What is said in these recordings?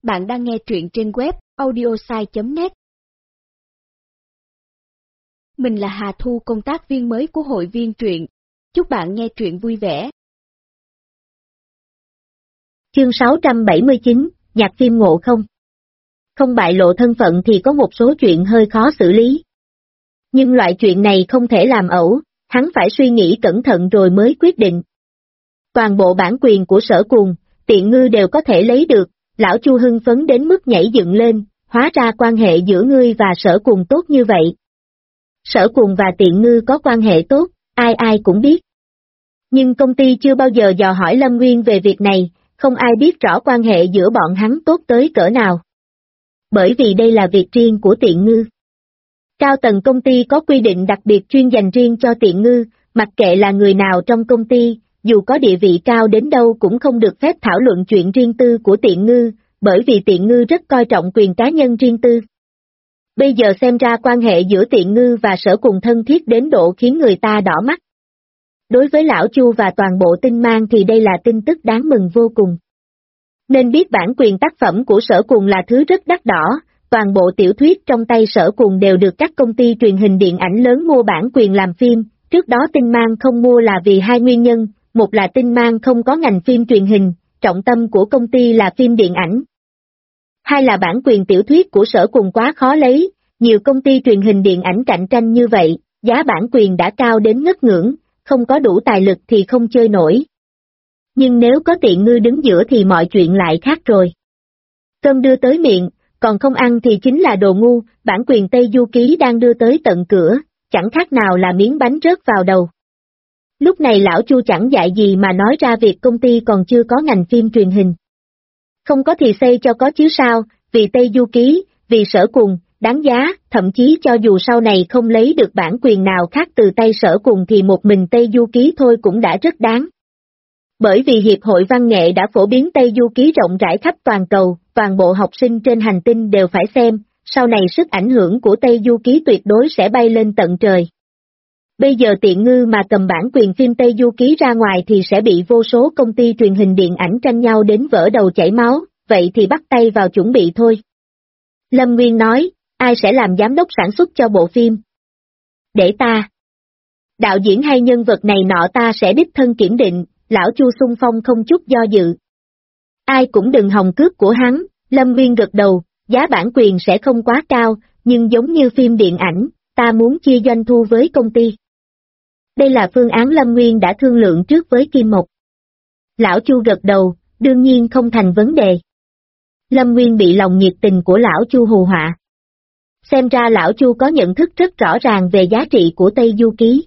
Bạn đang nghe truyện trên web audiosai.net. Mình là Hà Thu, công tác viên mới của hội viên truyện. Chúc bạn nghe truyện vui vẻ. Chương 679, nhạc phim Ngộ Không. Không bại lộ thân phận thì có một số chuyện hơi khó xử lý. Nhưng loại chuyện này không thể làm ẩu, hắn phải suy nghĩ cẩn thận rồi mới quyết định. Toàn bộ bản quyền của Sở Cuồng, Tiện Ngư đều có thể lấy được, lão Chu hưng phấn đến mức nhảy dựng lên, hóa ra quan hệ giữa ngươi và Sở Cuồng tốt như vậy. Sở Cuồng và Tiện Ngư có quan hệ tốt, ai ai cũng biết. Nhưng công ty chưa bao giờ dò hỏi Lâm Nguyên về việc này, không ai biết rõ quan hệ giữa bọn hắn tốt tới cỡ nào. Bởi vì đây là việc riêng của Tiện Ngư. Cao tầng công ty có quy định đặc biệt chuyên dành riêng cho Tiện Ngư, mặc kệ là người nào trong công ty, dù có địa vị cao đến đâu cũng không được phép thảo luận chuyện riêng tư của Tiện Ngư, bởi vì Tiện Ngư rất coi trọng quyền cá nhân riêng tư. Bây giờ xem ra quan hệ giữa Tiện Ngư và Sở Cuồng thân thiết đến độ khiến người ta đỏ mắt. Đối với lão Chu và toàn bộ Tinh Mang thì đây là tin tức đáng mừng vô cùng. Nên biết bản quyền tác phẩm của Sở Cuồng là thứ rất đắt đỏ, toàn bộ tiểu thuyết trong tay Sở Cuồng đều được các công ty truyền hình điện ảnh lớn mua bản quyền làm phim, trước đó Tinh Mang không mua là vì hai nguyên nhân, một là Tinh Mang không có ngành phim truyền hình, trọng tâm của công ty là phim điện ảnh. Hai là bản quyền tiểu thuyết của Sở Cuồng quá khó lấy, nhiều công ty truyền hình điện ảnh cạnh tranh như vậy, giá bản quyền đã cao đến ngất ngưỡng, không có đủ tài lực thì không chơi nổi. Nhưng nếu có Tiện Ngư đứng giữa thì mọi chuyện lại khác rồi. Cơm đưa tới miệng, còn không ăn thì chính là đồ ngu, bản quyền Tây Du Ký đang đưa tới tận cửa, chẳng khác nào là miếng bánh rớt vào đầu. Lúc này lão Chu chẳng dại gì mà nói ra việc công ty còn chưa có ngành phim truyền hình. Không có thì xây cho có chứ sao, vì Tây Du Ký, vì Sở Cuồng, đáng giá, thậm chí cho dù sau này không lấy được bản quyền nào khác từ tay Sở Cuồng thì một mình Tây Du Ký thôi cũng đã rất đáng. Bởi vì Hiệp hội Văn nghệ đã phổ biến Tây Du Ký rộng rãi khắp toàn cầu, toàn bộ học sinh trên hành tinh đều phải xem, sau này sức ảnh hưởng của Tây Du Ký tuyệt đối sẽ bay lên tận trời. Bây giờ Tiện Ngư mà cầm bản quyền phim Tây Du Ký ra ngoài thì sẽ bị vô số công ty truyền hình điện ảnh tranh nhau đến vỡ đầu chảy máu, vậy thì bắt tay vào chuẩn bị thôi. Lâm Nguyên nói, ai sẽ làm giám đốc sản xuất cho bộ phim? Để ta. Đạo diễn hay nhân vật này nọ ta sẽ đích thân kiểm định, lão Chu xung phong không chút do dự. Ai cũng đừng hòng cướp của hắn, Lâm Nguyên gật đầu, giá bản quyền sẽ không quá cao, nhưng giống như phim điện ảnh, ta muốn chia doanh thu với công ty. Đây là phương án Lâm Nguyên đã thương lượng trước với Kim Mộc. Lão Chu gật đầu, đương nhiên không thành vấn đề. Lâm Nguyên bị lòng nhiệt tình của lão Chu hù họa. Xem ra lão Chu có nhận thức rất rõ ràng về giá trị của Tây Du Ký.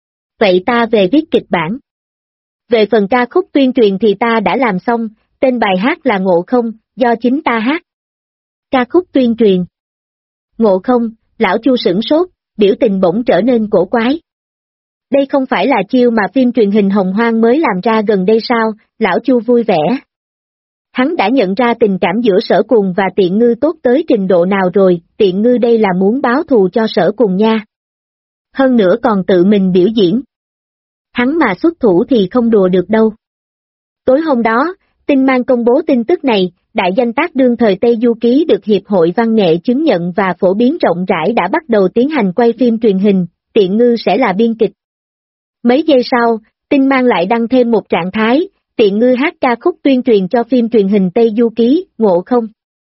Vậy ta về viết kịch bản. Về phần ca khúc tuyên truyền thì ta đã làm xong, tên bài hát là Ngộ Không, do chính ta hát. Ca khúc tuyên truyền. Ngộ Không, lão Chu sửng sốt, biểu tình bỗng trở nên cổ quái. Đây không phải là chiêu mà phim truyền hình Hồng Hoang mới làm ra gần đây sao, lão Chu vui vẻ. Hắn đã nhận ra tình cảm giữa Sở Cuồng và Tiện Ngư tốt tới trình độ nào rồi, Tiện Ngư đây là muốn báo thù cho Sở Cuồng nha. Hơn nữa còn tự mình biểu diễn. Hắn mà xuất thủ thì không đùa được đâu. Tối hôm đó, Tinh Mang công bố tin tức này, đại danh tác đương thời Tây Du Ký được Hiệp hội Văn nghệ chứng nhận và phổ biến rộng rãi đã bắt đầu tiến hành quay phim truyền hình, Tiện Ngư sẽ là biên kịch. Mấy giây sau, Tinh Mang lại đăng thêm một trạng thái, Tiện Ngư hát ca khúc tuyên truyền cho phim truyền hình Tây Du Ký, Ngộ Không.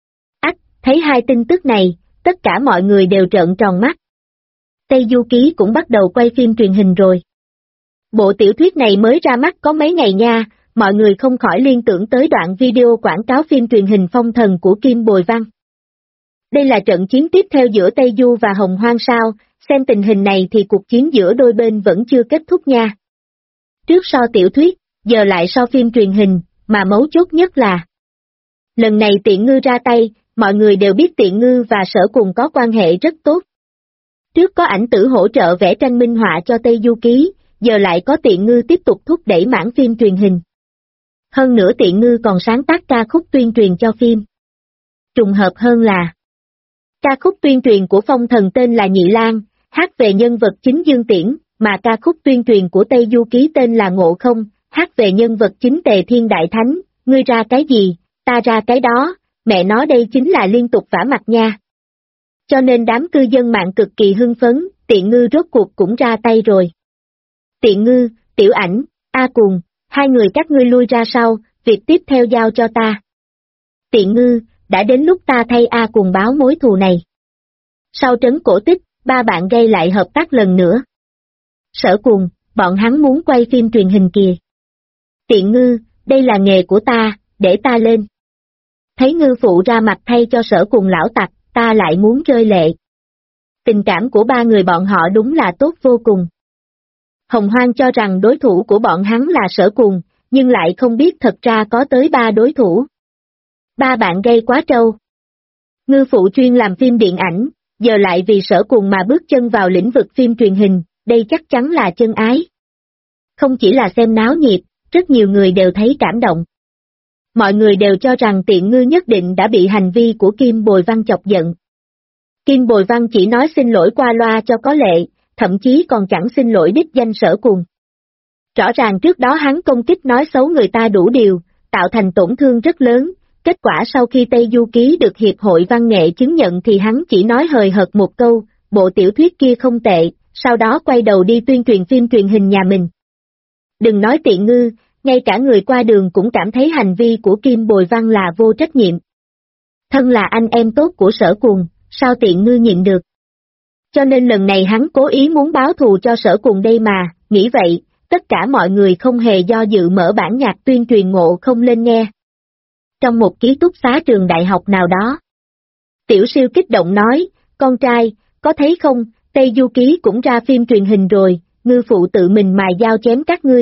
Thấy hai tin tức này, tất cả mọi người đều trợn tròn mắt. Tây Du Ký cũng bắt đầu quay phim truyền hình rồi. Bộ tiểu thuyết này mới ra mắt có mấy ngày nha, mọi người không khỏi liên tưởng tới đoạn video quảng cáo phim truyền hình Phong Thần của Kim Bồi Văn. Đây là trận chiến tiếp theo giữa Tây Du và Hồng Hoang sao, xem tình hình này thì cuộc chiến giữa đôi bên vẫn chưa kết thúc nha. Trước so tiểu thuyết, giờ lại so phim truyền hình, mà mấu chốt nhất là lần này Tiện Ngư ra tay, mọi người đều biết Tiện Ngư và Sở Cuồng có quan hệ rất tốt. Trước có Ảnh Tử hỗ trợ vẽ tranh minh họa cho Tây Du Ký, giờ lại có Tiện Ngư tiếp tục thúc đẩy mảng phim truyền hình. Hơn nữa Tiện Ngư còn sáng tác ca khúc tuyên truyền cho phim. Trùng hợp hơn là ca khúc tuyên truyền của Phong Thần tên là Nhị Lang, hát về nhân vật chính Dương Tiễn, mà ca khúc tuyên truyền của Tây Du Ký tên là Ngộ Không, hát về nhân vật chính Tề Thiên Đại Thánh, ngươi ra cái gì, ta ra cái đó, mẹ nó đây chính là liên tục vả mặt nha. Cho nên đám cư dân mạng cực kỳ hưng phấn, Tiện Ngư rốt cuộc cũng ra tay rồi. Tiện Ngư, Tiểu Ảnh, A Cùng, hai người các ngươi lui ra sau, việc tiếp theo giao cho ta. Tiện Ngư, đã đến lúc ta thay A Cùng báo mối thù này. Sau trấn cổ tích, ba bạn gây lại hợp tác lần nữa. Sở Cùng, bọn hắn muốn quay phim truyền hình kìa. Tiện Ngư, đây là nghề của ta, để ta lên. Thấy Ngư phụ ra mặt thay cho Sở Cùng lão tặc, ta lại muốn rơi lệ. Tình cảm của ba người bọn họ đúng là tốt vô cùng. Hồng Hoang cho rằng đối thủ của bọn hắn là Sở Cùng, nhưng lại không biết thật ra có tới ba đối thủ. Ba bạn gây quá trâu. Ngư phụ chuyên làm phim điện ảnh, giờ lại vì Sở Cùng mà bước chân vào lĩnh vực phim truyền hình, đây chắc chắn là chân ái. Không chỉ là xem náo nhiệt, rất nhiều người đều thấy cảm động. Mọi người đều cho rằng Tiện Ngư nhất định đã bị hành vi của Kim Bồi Văn chọc giận. Kim Bồi Văn chỉ nói xin lỗi qua loa cho có lệ, thậm chí còn chẳng xin lỗi đích danh Sở Cùng. Rõ ràng trước đó hắn công kích nói xấu người ta đủ điều, tạo thành tổn thương rất lớn, kết quả sau khi Tây Du Ký được Hiệp hội Văn nghệ chứng nhận thì hắn chỉ nói hời hợt một câu, bộ tiểu thuyết kia không tệ, sau đó quay đầu đi tuyên truyền phim truyền hình nhà mình. Đừng nói Tiện Ngư, ngay cả người qua đường cũng cảm thấy hành vi của Kim Bồi Văn là vô trách nhiệm. Thân là anh em tốt của Sở Cùng, sao Tiện Ngư nhịn được? Cho nên lần này hắn cố ý muốn báo thù cho Sở Cùng đây mà, nghĩ vậy, tất cả mọi người không hề do dự mở bản nhạc tuyên truyền Ngộ Không lên nghe. Trong một ký túc xá trường đại học nào đó, Tiểu Siêu kích động nói, con trai, có thấy không, Tây Du Ký cũng ra phim truyền hình rồi, Ngư phụ tự mình mài dao chém các ngươi.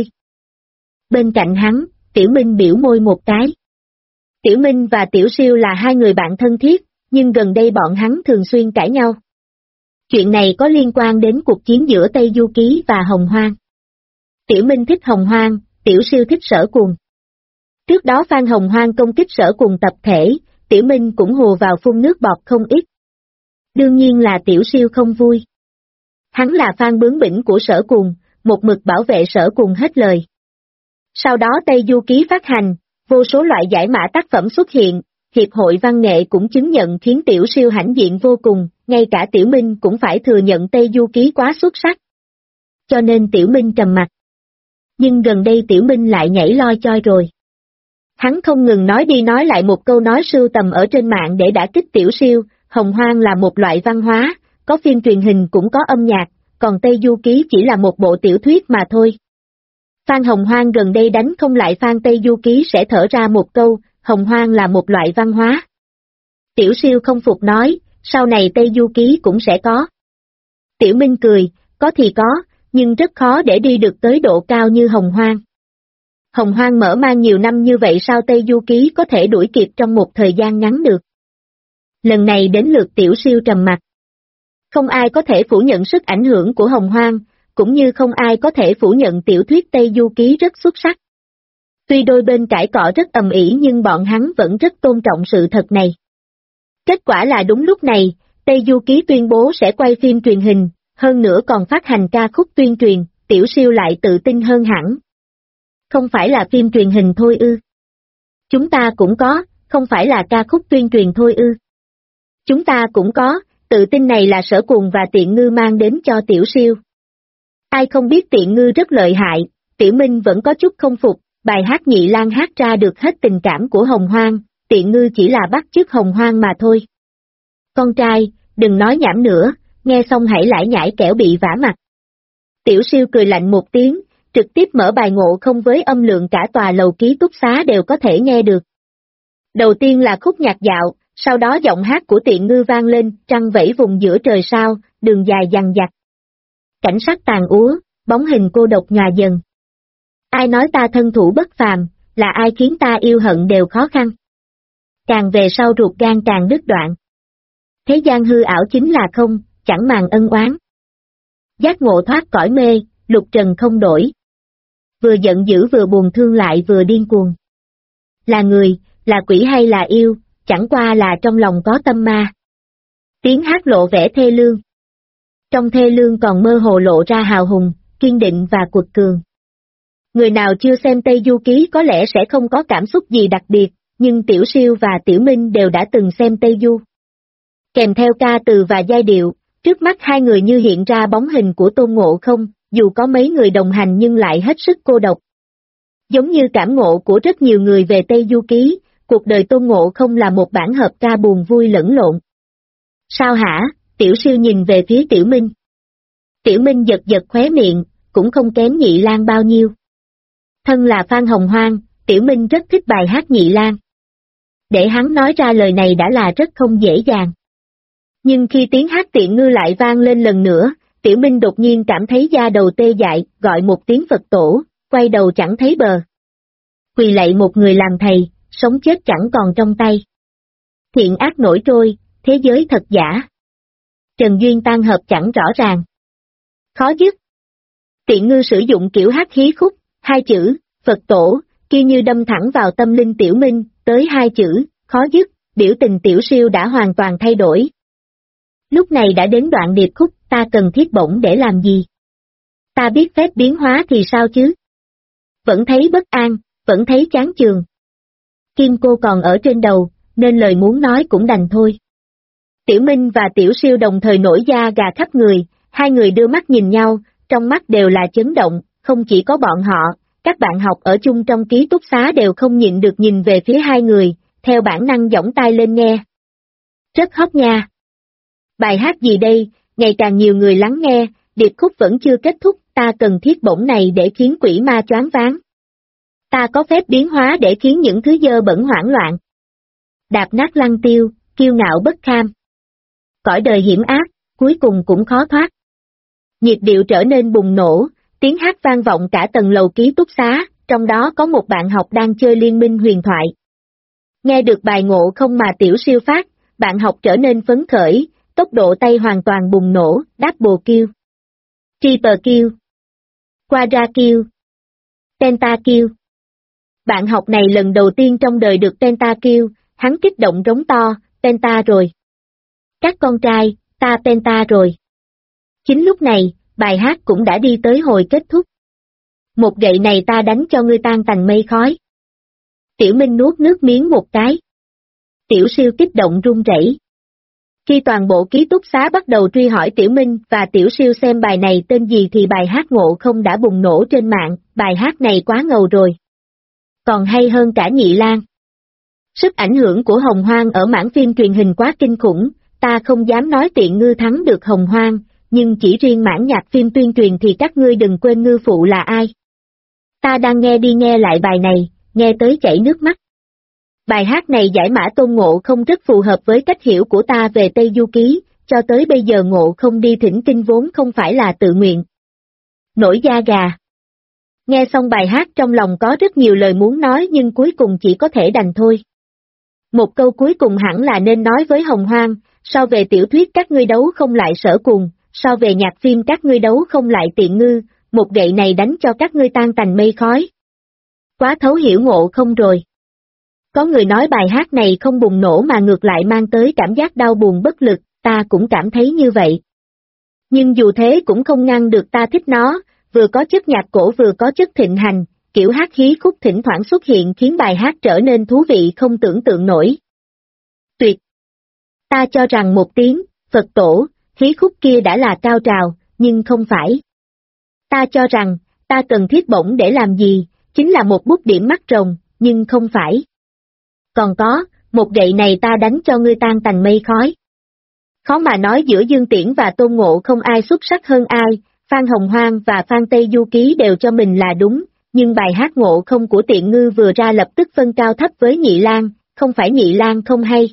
Bên cạnh hắn, Tiểu Minh biểu môi một cái. Tiểu Minh và Tiểu Siêu là hai người bạn thân thiết, nhưng gần đây bọn hắn thường xuyên cãi nhau. Chuyện này có liên quan đến cuộc chiến giữa Tây Du Ký và Hồng Hoang. Tiểu Minh thích Hồng Hoang, Tiểu Siêu thích Sở Cùng. Trước đó fan Hồng Hoang công kích Sở Cùng tập thể, Tiểu Minh cũng hùa vào phun nước bọt không ít. Đương nhiên là Tiểu Siêu không vui. Hắn là fan bướng bỉnh của Sở Cùng, một mực bảo vệ Sở Cùng hết lời. Sau đó Tây Du Ký phát hành, vô số loại giải mã tác phẩm xuất hiện, Hiệp hội Văn nghệ cũng chứng nhận khiến Tiểu Siêu hãnh diện vô cùng, ngay cả Tiểu Minh cũng phải thừa nhận Tây Du Ký quá xuất sắc. Cho nên Tiểu Minh trầm mặt. Nhưng gần đây Tiểu Minh lại nhảy loi choi rồi. Hắn không ngừng nói đi nói lại một câu nói sưu tầm ở trên mạng để đả kích Tiểu Siêu, Hồng Hoang là một loại văn hóa, có phim truyền hình cũng có âm nhạc, còn Tây Du Ký chỉ là một bộ tiểu thuyết mà thôi. Fan Hồng Hoang gần đây đánh không lại fan Tây Du Ký sẽ thở ra một câu, Hồng Hoang là một loại văn hóa. Tiểu Siêu không phục nói, sau này Tây Du Ký cũng sẽ có. Tiểu Minh cười, có thì có, nhưng rất khó để đi được tới độ cao như Hồng Hoang. Hồng Hoang mở mang nhiều năm như vậy sao Tây Du Ký có thể đuổi kịp trong một thời gian ngắn được. Lần này đến lượt Tiểu Siêu trầm mặt. Không ai có thể phủ nhận sức ảnh hưởng của Hồng Hoang, cũng như không ai có thể phủ nhận tiểu thuyết Tây Du Ký rất xuất sắc. Tuy đôi bên cãi cọ rất ầm ĩ nhưng bọn hắn vẫn rất tôn trọng sự thật này. Kết quả là đúng lúc này, Tây Du Ký tuyên bố sẽ quay phim truyền hình, hơn nữa còn phát hành ca khúc tuyên truyền, Tiểu Siêu lại tự tin hơn hẳn. Không phải là phim truyền hình thôi ư? Chúng ta cũng có, không phải là ca khúc tuyên truyền thôi ư? Chúng ta cũng có, tự tin này là Sở Cùng và Tiện Ngư mang đến cho Tiểu Siêu. Ai không biết Tiện Ngư rất lợi hại, Tiểu Minh vẫn có chút không phục, bài hát Nhị Lang hát ra được hết tình cảm của Hồng Hoang, Tiện Ngư chỉ là bắt chước Hồng Hoang mà thôi. Con trai, đừng nói nhảm nữa, nghe xong hãy lải nhải kẻo bị vả mặt. Tiểu Siêu cười lạnh một tiếng, trực tiếp mở bài Ngộ Không với âm lượng cả tòa lầu ký túc xá đều có thể nghe được. Đầu tiên là khúc nhạc dạo, sau đó giọng hát của Tiện Ngư vang lên, trăng vẫy vùng giữa trời sao, đường dài dằng dặc. Cảnh sắc tàn úa, bóng hình cô độc nhòa dần. Ai nói ta thân thủ bất phàm, là ai khiến ta yêu hận đều khó khăn. Càng về sau ruột gan càng đứt đoạn. Thế gian hư ảo chính là không, chẳng màng ân oán. Giác ngộ thoát cõi mê, lục trần không đổi. Vừa giận dữ vừa buồn thương lại vừa điên cuồng. Là người, là quỷ hay là yêu, chẳng qua là trong lòng có tâm ma. Tiếng hát lộ vẻ thê lương. Trong thê lương còn mơ hồ lộ ra hào hùng, kiên định và cuột cường. Người nào chưa xem Tây Du Ký có lẽ sẽ không có cảm xúc gì đặc biệt, nhưng Tiểu Siêu và Tiểu Minh đều đã từng xem Tây Du. Kèm theo ca từ và giai điệu, trước mắt hai người như hiện ra bóng hình của Tôn Ngộ Không, dù có mấy người đồng hành nhưng lại hết sức cô độc. Giống như cảm ngộ của rất nhiều người về Tây Du Ký, cuộc đời Tôn Ngộ Không là một bản hợp ca buồn vui lẫn lộn. Sao hả? Tiểu Siêu nhìn về phía Tiểu Minh. Tiểu Minh giật giật khóe miệng, cũng không kém Nhị Lang bao nhiêu. Thân là fan Hồng Hoang, Tiểu Minh rất thích bài hát Nhị Lang. Để hắn nói ra lời này đã là rất không dễ dàng. Nhưng khi tiếng hát Tiện Ngư lại vang lên lần nữa, Tiểu Minh đột nhiên cảm thấy da đầu tê dại, gọi một tiếng Phật tổ, quay đầu chẳng thấy bờ. Quỳ lạy một người làm thầy, sống chết chẳng còn trong tay. Thiện ác nổi trôi, thế giới thật giả. Trần duyên tan hợp chẳng rõ ràng. Khó dứt. Tiện Ngư sử dụng kiểu hát hí khúc, hai chữ, Phật tổ, kia như đâm thẳng vào tâm linh Tiểu Minh, tới hai chữ, khó dứt, biểu tình Tiểu Siêu đã hoàn toàn thay đổi. Lúc này đã đến đoạn điệp khúc, ta cần thiết bổng để làm gì? Ta biết phép biến hóa thì sao chứ? Vẫn thấy bất an, vẫn thấy chán chường. Kim cô còn ở trên đầu, nên lời muốn nói cũng đành thôi. Tiểu Minh và Tiểu Siêu đồng thời nổi da gà khắp người, hai người đưa mắt nhìn nhau, trong mắt đều là chấn động, không chỉ có bọn họ, các bạn học ở chung trong ký túc xá đều không nhịn được nhìn về phía hai người, theo bản năng giỏng tai lên nghe. Rất hot nha. Bài hát gì đây, ngày càng nhiều người lắng nghe, điệp khúc vẫn chưa kết thúc, ta cần thiết bổng này để khiến quỷ ma choáng váng. Ta có phép biến hóa để khiến những thứ dơ bẩn hoảng loạn. Đạp nát lăng tiêu, kiêu ngạo bất kham. Cõi đời hiểm ác, cuối cùng cũng khó thoát. Nhịp điệu trở nên bùng nổ, tiếng hát vang vọng cả tầng lầu ký túc xá, trong đó có một bạn học đang chơi Liên Minh huyền thoại. Nghe được bài Ngộ Không mà Tiểu Siêu phát, bạn học trở nên phấn khởi, tốc độ tay hoàn toàn bùng nổ, double kill, triple kill, quadra kill, penta kill. Bạn học này lần đầu tiên trong đời được penta kill, hắn kích động rống to, penta rồi. Các con trai, ta penta rồi. Chính lúc này, bài hát cũng đã đi tới hồi kết thúc. Một gậy này ta đánh cho ngươi tan thành mây khói. Tiểu Minh nuốt nước miếng một cái. Tiểu Siêu kích động run rẩy. Khi toàn bộ ký túc xá bắt đầu truy hỏi Tiểu Minh và Tiểu Siêu xem bài này tên gì thì bài hát Ngộ Không đã bùng nổ trên mạng, bài hát này quá ngầu rồi. Còn hay hơn cả Nhị Lang. Sức ảnh hưởng của Hồng Hoang ở mảng phim truyền hình quá kinh khủng, ta không dám nói Tiện Ngư thắng được Hồng Hoang, nhưng chỉ riêng mảng nhạc phim tuyên truyền thì các ngươi đừng quên ngư phụ là ai. Ta đang nghe đi nghe lại bài này, nghe tới chảy nước mắt. Bài hát này giải mã Tôn Ngộ Không rất phù hợp với cách hiểu của ta về Tây Du Ký, cho tới bây giờ Ngộ Không đi thỉnh kinh vốn không phải là tự nguyện. Nổi da gà. Nghe xong bài hát trong lòng có rất nhiều lời muốn nói nhưng cuối cùng chỉ có thể đành thôi. Một câu cuối cùng hẳn là nên nói với Hồng Hoang, so về tiểu thuyết các ngươi đấu không lại Sở Cùng, so về nhạc phim các ngươi đấu không lại Tiện Ngư, một gậy này đánh cho các ngươi tan tành mây khói. Quá thấu hiểu Ngộ Không rồi. Có người nói bài hát này không bùng nổ mà ngược lại mang tới cảm giác đau buồn bất lực, ta cũng cảm thấy như vậy. Nhưng dù thế cũng không ngăn được ta thích nó, vừa có chất nhạc cổ vừa có chất thịnh hành, kiểu hát hí khúc thỉnh thoảng xuất hiện khiến bài hát trở nên thú vị không tưởng tượng nổi. Tuyệt! Ta cho rằng một tiếng, Phật tổ, hí khúc kia đã là cao trào, nhưng không phải. Ta cho rằng, ta cần thiết bổng để làm gì, chính là một bút điểm mắt rồng, nhưng không phải. Còn có, một gậy này ta đánh cho ngươi tan tành mây khói. Khó mà nói giữa Dương Tiễn và Tôn Ngộ không ai xuất sắc hơn ai, Phan Hồng Hoang và Phan Tây Du Ký đều cho mình là đúng, nhưng bài hát Ngộ Không của Tiện Ngư vừa ra lập tức phân cao thấp với Nhị Lang, không phải Nhị Lang không hay,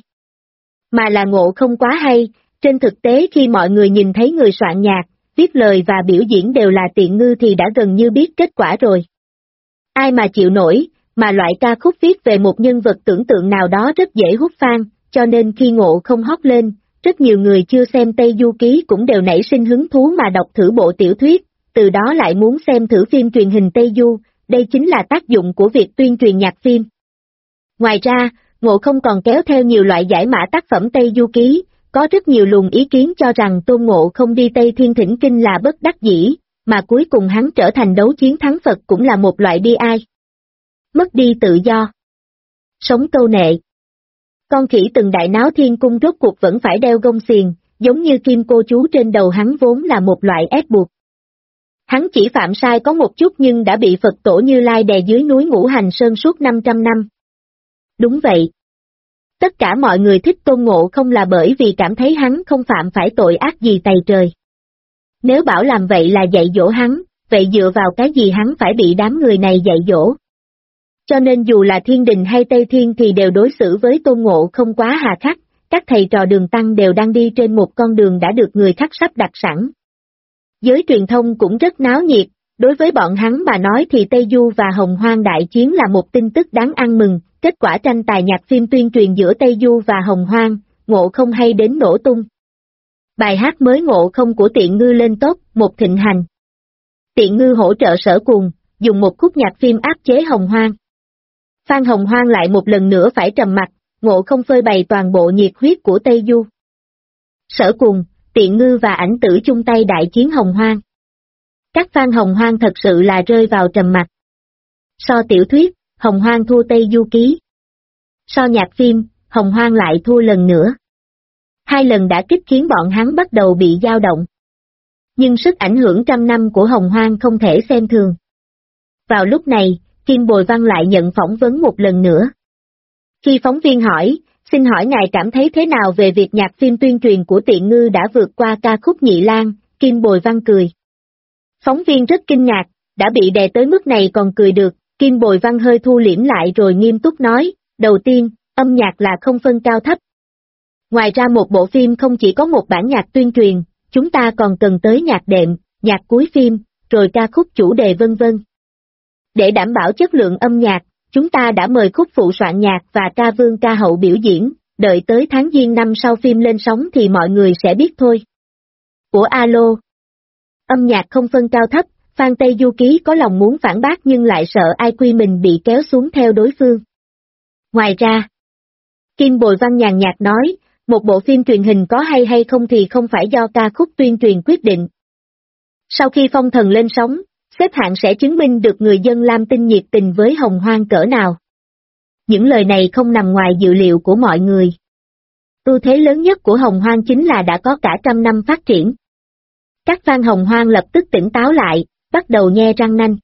mà là Ngộ Không quá hay. Trên thực tế khi mọi người nhìn thấy người soạn nhạc, viết lời và biểu diễn đều là Tiện Ngư thì đã gần như biết kết quả rồi. Ai mà chịu nổi, mà loại ca khúc viết về một nhân vật tưởng tượng nào đó rất dễ hút fan, cho nên khi Ngộ Không hót lên, rất nhiều người chưa xem Tây Du Ký cũng đều nảy sinh hứng thú mà đọc thử bộ tiểu thuyết, từ đó lại muốn xem thử phim truyền hình Tây Du, đây chính là tác dụng của việc tuyên truyền nhạc phim. Ngoài ra, Ngộ Không còn kéo theo nhiều loại giải mã tác phẩm Tây Du Ký, có rất nhiều luồng ý kiến cho rằng Tôn Ngộ Không đi Tây Thiên thỉnh kinh là bất đắc dĩ, mà cuối cùng hắn trở thành đấu chiến thắng Phật cũng là một loại bi ai. Mất đi tự do. Sống câu nệ. Con khỉ từng đại náo thiên cung rốt cuộc vẫn phải đeo gông xiềng, giống như kim cô chú trên đầu hắn vốn là một loại ép buộc. Hắn chỉ phạm sai có một chút nhưng đã bị Phật tổ Như Lai đè dưới núi Ngũ Hành Sơn suốt 500 năm. Đúng vậy. Tất cả mọi người thích Tôn Ngộ Không là bởi vì cảm thấy hắn không phạm phải tội ác gì tày trời. Nếu bảo làm vậy là dạy dỗ hắn, vậy dựa vào cái gì hắn phải bị đám người này dạy dỗ? Cho nên dù là thiên đình hay Tây Thiên thì đều đối xử với Tôn Ngộ Không quá hà khắc, các thầy trò Đường Tăng đều đang đi trên một con đường đã được người khác sắp đặt sẵn. Giới truyền thông cũng rất náo nhiệt, đối với bọn hắn mà nói thì Tây Du và Hồng Hoang đại chiến là một tin tức đáng ăn mừng, kết quả tranh tài nhạc phim tuyên truyền giữa Tây Du và Hồng Hoang, Ngộ Không hay đến nổ tung. Bài hát mới Ngộ Không của Tiện Ngư lên top, một thịnh hành. Tiện Ngư hỗ trợ Sở Cuồng, dùng một khúc nhạc phim áp chế Hồng Hoang. Phan Hồng Hoang lại một lần nữa phải trầm mặc, Ngộ Không phơi bày toàn bộ nhiệt huyết của Tây Du. Sở Cuồng, Tiện Ngư và Ảnh Tử chung tay đại chiến Hồng Hoang. Các fan Hồng Hoang thật sự là rơi vào trầm mặc. So tiểu thuyết, Hồng Hoang thua Tây Du Ký. So nhạc phim, Hồng Hoang lại thua lần nữa. Hai lần đã kích khiến bọn hắn bắt đầu bị dao động. Nhưng sức ảnh hưởng trăm năm của Hồng Hoang không thể xem thường. Vào lúc này, Kim Bồi Văn lại nhận phỏng vấn một lần nữa. Khi phóng viên hỏi, xin hỏi ngài cảm thấy thế nào về việc nhạc phim tuyên truyền của Tiện Ngư đã vượt qua ca khúc Nhị Lang, Kim Bồi Văn cười. Phóng viên rất kinh ngạc, đã bị đè tới mức này còn cười được, Kim Bồi Văn hơi thu liễm lại rồi nghiêm túc nói, đầu tiên, âm nhạc là không phân cao thấp. Ngoài ra một bộ phim không chỉ có một bản nhạc tuyên truyền, chúng ta còn cần tới nhạc đệm, nhạc cuối phim, rồi ca khúc chủ đề vân vân. Để đảm bảo chất lượng âm nhạc, chúng ta đã mời khúc phụ soạn nhạc và ca vương ca hậu biểu diễn, đợi tới tháng Giêng năm sau phim lên sóng thì mọi người sẽ biết thôi. Của alo. Âm nhạc không phân cao thấp, fan Tây Du Ký có lòng muốn phản bác nhưng lại sợ IQ mình bị kéo xuống theo đối phương. Ngoài ra, Kim Bồi Văn nhàn nhạt nói, một bộ phim truyền hình có hay không thì không phải do ca khúc tuyên truyền quyết định. Sau khi Phong Thần lên sóng, xếp hạng sẽ chứng minh được người dân Lam Tinh nhiệt tình với Hồng Hoang cỡ nào. Những lời này không nằm ngoài dự liệu của mọi người. Ưu thế lớn nhất của Hồng Hoang chính là đã có cả trăm năm phát triển. Các fan Hồng Hoang lập tức tỉnh táo lại, bắt đầu nhe răng nanh.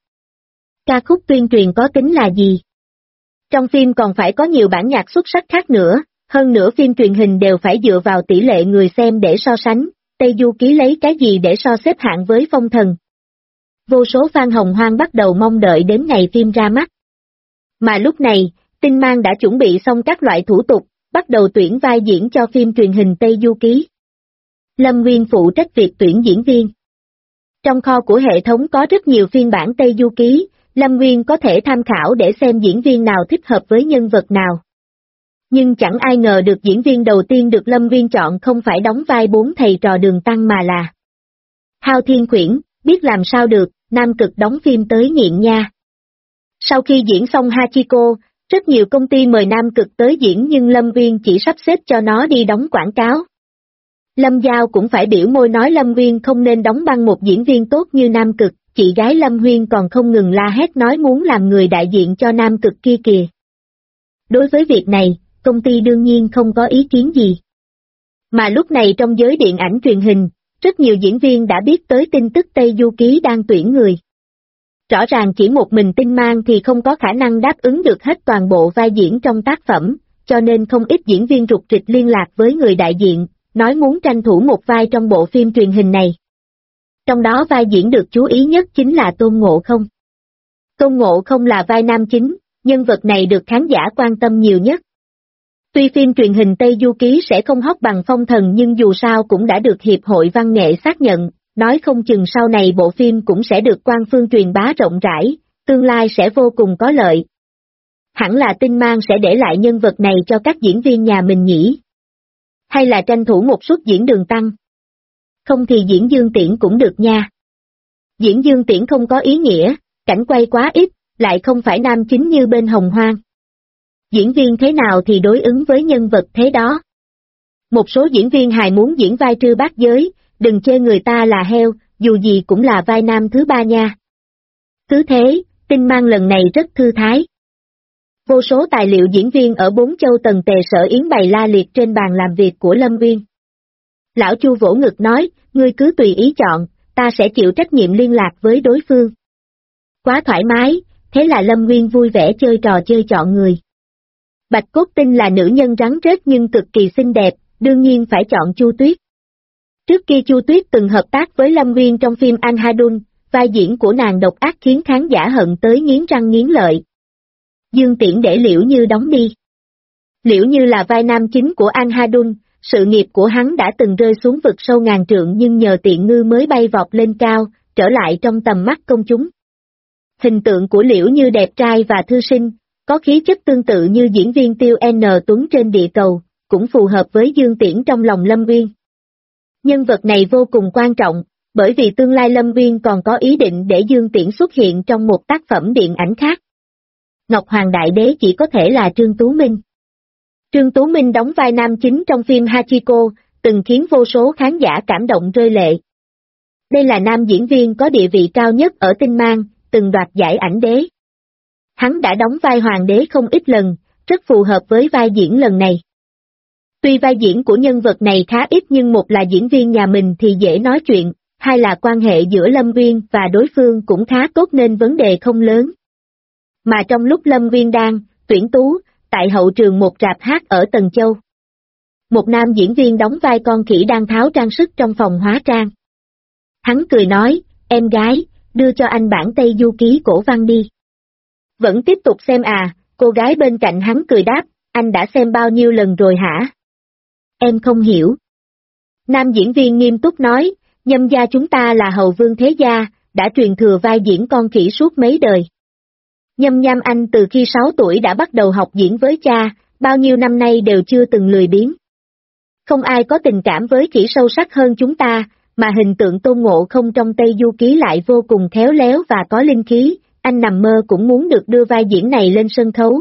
Ca khúc tuyên truyền có tính là gì? Trong phim còn phải có nhiều bản nhạc xuất sắc khác nữa, hơn nữa phim truyền hình đều phải dựa vào tỷ lệ người xem để so sánh, Tây Du Ký lấy cái gì để so xếp hạng với Phong Thần? Vô số fan Hồng Hoang bắt đầu mong đợi đến ngày phim ra mắt. Mà lúc này, Tinh Mang đã chuẩn bị xong các loại thủ tục, bắt đầu tuyển vai diễn cho phim truyền hình Tây Du Ký. Lâm Nguyên phụ trách việc tuyển diễn viên. Trong kho của hệ thống có rất nhiều phiên bản Tây Du Ký, Lâm Nguyên có thể tham khảo để xem diễn viên nào thích hợp với nhân vật nào. Nhưng chẳng ai ngờ được diễn viên đầu tiên được Lâm Nguyên chọn không phải đóng vai bốn thầy trò Đường Tăng mà là Hao Thiên Khuyển, biết làm sao được, Nam Cực đóng phim tới nghiện nha. Sau khi diễn xong Hachiko, rất nhiều công ty mời Nam Cực tới diễn nhưng Lâm Nguyên chỉ sắp xếp cho nó đi đóng quảng cáo. Lâm Giao cũng phải biểu môi nói Lâm Nguyên không nên đóng băng một diễn viên tốt như Nam Cực, chị gái Lâm Huyên còn không ngừng la hét nói muốn làm người đại diện cho Nam Cực kia kìa. Đối với việc này, công ty đương nhiên không có ý kiến gì. Mà lúc này trong giới điện ảnh truyền hình, rất nhiều diễn viên đã biết tới tin tức Tây Du Ký đang tuyển người. Rõ ràng chỉ một mình Tinh Mang thì không có khả năng đáp ứng được hết toàn bộ vai diễn trong tác phẩm, cho nên không ít diễn viên rục rịch liên lạc với người đại diện, nói muốn tranh thủ một vai trong bộ phim truyền hình này. Trong đó vai diễn được chú ý nhất chính là Tôn Ngộ Không. Tôn Ngộ Không là vai nam chính, nhân vật này được khán giả quan tâm nhiều nhất. Tuy phim truyền hình Tây Du Ký sẽ không hot bằng Phong Thần nhưng dù sao cũng đã được Hiệp hội Văn nghệ xác nhận, nói không chừng sau này bộ phim cũng sẽ được quan phương truyền bá rộng rãi, tương lai sẽ vô cùng có lợi. Hẳn là Tinh Mang sẽ để lại nhân vật này cho các diễn viên nhà mình nhỉ? Hay là tranh thủ một suất diễn Đường Tăng? Không thì diễn Dương Tiễn cũng được nha. Diễn Dương Tiễn không có ý nghĩa, cảnh quay quá ít, lại không phải nam chính như bên Hồng Hoang. Diễn viên thế nào thì đối ứng với nhân vật thế đó. Một số diễn viên hài muốn diễn vai Trư Bát Giới, đừng chê người ta là heo, dù gì cũng là vai nam thứ ba nha. Cứ thế, Tinh Mang lần này rất thư thái. Vô số tài liệu diễn viên ở 4 châu tần tề sở yến bày la liệt trên bàn làm việc của Lâm Uyên. Lão Chu vỗ ngực nói, ngươi cứ tùy ý chọn, ta sẽ chịu trách nhiệm liên lạc với đối phương. Quá thoải mái, thế là Lâm Uyên vui vẻ chơi trò chơi chọn người. Bạch Cốt Tinh là nữ nhân rắn rết nhưng cực kỳ xinh đẹp, đương nhiên phải chọn Chu Tuyết. Trước kia Chu Tuyết từng hợp tác với Lâm Uyên trong phim Anhadun, vai diễn của nàng độc ác khiến khán giả hận tới nghiến răng nghiến lợi. Dương Tiễn để Liễu Như đóng đi. Liễu Như là vai nam chính của Anhadun, sự nghiệp của hắn đã từng rơi xuống vực sâu ngàn trượng nhưng nhờ Tiện Ngư mới bay vọt lên cao, trở lại trong tầm mắt công chúng. Hình tượng của Liễu Như đẹp trai và thư sinh, có khí chất tương tự như diễn viên Tiêu N. Tuấn trên địa cầu, cũng phù hợp với Dương Tiễn trong lòng Lâm Uyên. Nhân vật này vô cùng quan trọng, bởi vì tương lai Lâm Uyên còn có ý định để Dương Tiễn xuất hiện trong một tác phẩm điện ảnh khác. Ngọc Hoàng Đại Đế chỉ có thể là Trương Tú Minh. Trương Tú Minh đóng vai nam chính trong phim Hachiko, từng khiến vô số khán giả cảm động rơi lệ. Đây là nam diễn viên có địa vị cao nhất ở Tinh Mang, từng đoạt giải ảnh đế. Hắn đã đóng vai hoàng đế không ít lần, rất phù hợp với vai diễn lần này. Tuy vai diễn của nhân vật này khá ít nhưng một là diễn viên nhà mình thì dễ nói chuyện, hai là quan hệ giữa Lâm Uyên và đối phương cũng khá tốt nên vấn đề không lớn. Mà trong lúc Lâm Uyên đang tuyển tú, tại hậu trường một rạp hát ở Tần Châu, một nam diễn viên đóng vai con khỉ đang tháo trang sức trong phòng hóa trang. Hắn cười nói, em gái, đưa cho anh bản Tây Du Ký cổ văn đi. Vẫn tiếp tục xem à, cô gái bên cạnh hắn cười đáp, anh đã xem bao nhiêu lần rồi hả? Em không hiểu. Nam diễn viên nghiêm túc nói, Nhâm gia chúng ta là hầu vương thế gia, đã truyền thừa vai diễn con khỉ suốt mấy đời. Nhâm Nham Anh từ khi 6 tuổi đã bắt đầu học diễn với cha, bao nhiêu năm nay đều chưa từng lười biếng. Không ai có tình cảm với khỉ sâu sắc hơn chúng ta, mà hình tượng Tôn Ngộ Không trong Tây Du Ký lại vô cùng khéo léo và có linh khí, anh nằm mơ cũng muốn được đưa vai diễn này lên sân khấu.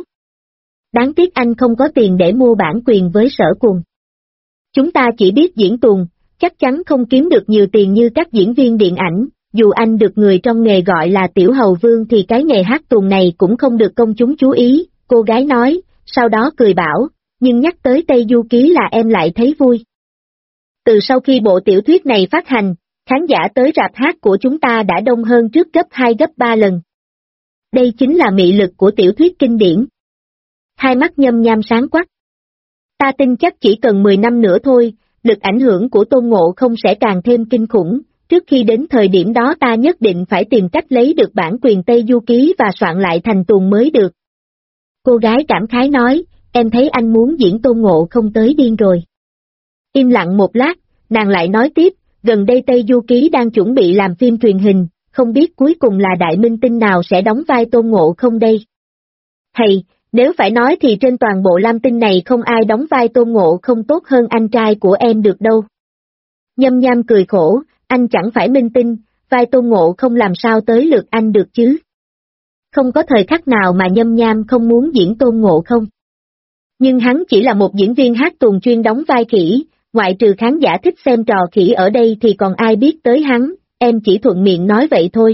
Đáng tiếc anh không có tiền để mua bản quyền với Sở Cùng. Chúng ta chỉ biết diễn tuồng, chắc chắn không kiếm được nhiều tiền như các diễn viên điện ảnh, dù anh được người trong nghề gọi là Tiểu Hầu Vương thì cái nghề hát tuồng này cũng không được công chúng chú ý, cô gái nói, sau đó cười bảo, nhưng nhắc tới Tây Du Ký là em lại thấy vui. Từ sau khi bộ tiểu thuyết này phát hành, khán giả tới rạp hát của chúng ta đã đông hơn trước gấp 2 gấp 3 lần. Đây chính là mị lực của tiểu thuyết kinh điển. Hai mắt Nhâm Nham sáng quắc. Ta tin chắc chỉ cần 10 năm nữa thôi, lực ảnh hưởng của Tôn Ngộ Không sẽ càng thêm kinh khủng, trước khi đến thời điểm đó ta nhất định phải tìm cách lấy được bản quyền Tây Du Ký và soạn lại thành tuồng mới được. Cô gái cảm khái nói, em thấy anh muốn diễn Tôn Ngộ Không tới điên rồi. Im lặng một lát, nàng lại nói tiếp, gần đây Tây Du Ký đang chuẩn bị làm phim truyền hình, không biết cuối cùng là đại minh tinh nào sẽ đóng vai Tôn Ngộ Không đây. Hay, nếu phải nói thì trên toàn bộ Lam Tinh này không ai đóng vai Tôn Ngộ Không tốt hơn anh trai của em được đâu. Nhâm Nham cười khổ, anh chẳng phải minh tinh, vai Tôn Ngộ Không làm sao tới lượt anh được chứ. Không có thời khắc nào mà Nhâm Nham không muốn diễn Tôn Ngộ Không. Nhưng hắn chỉ là một diễn viên hát tuồng chuyên đóng vai khỉ, ngoại trừ khán giả thích xem trò khỉ ở đây thì còn ai biết tới hắn, em chỉ thuận miệng nói vậy thôi.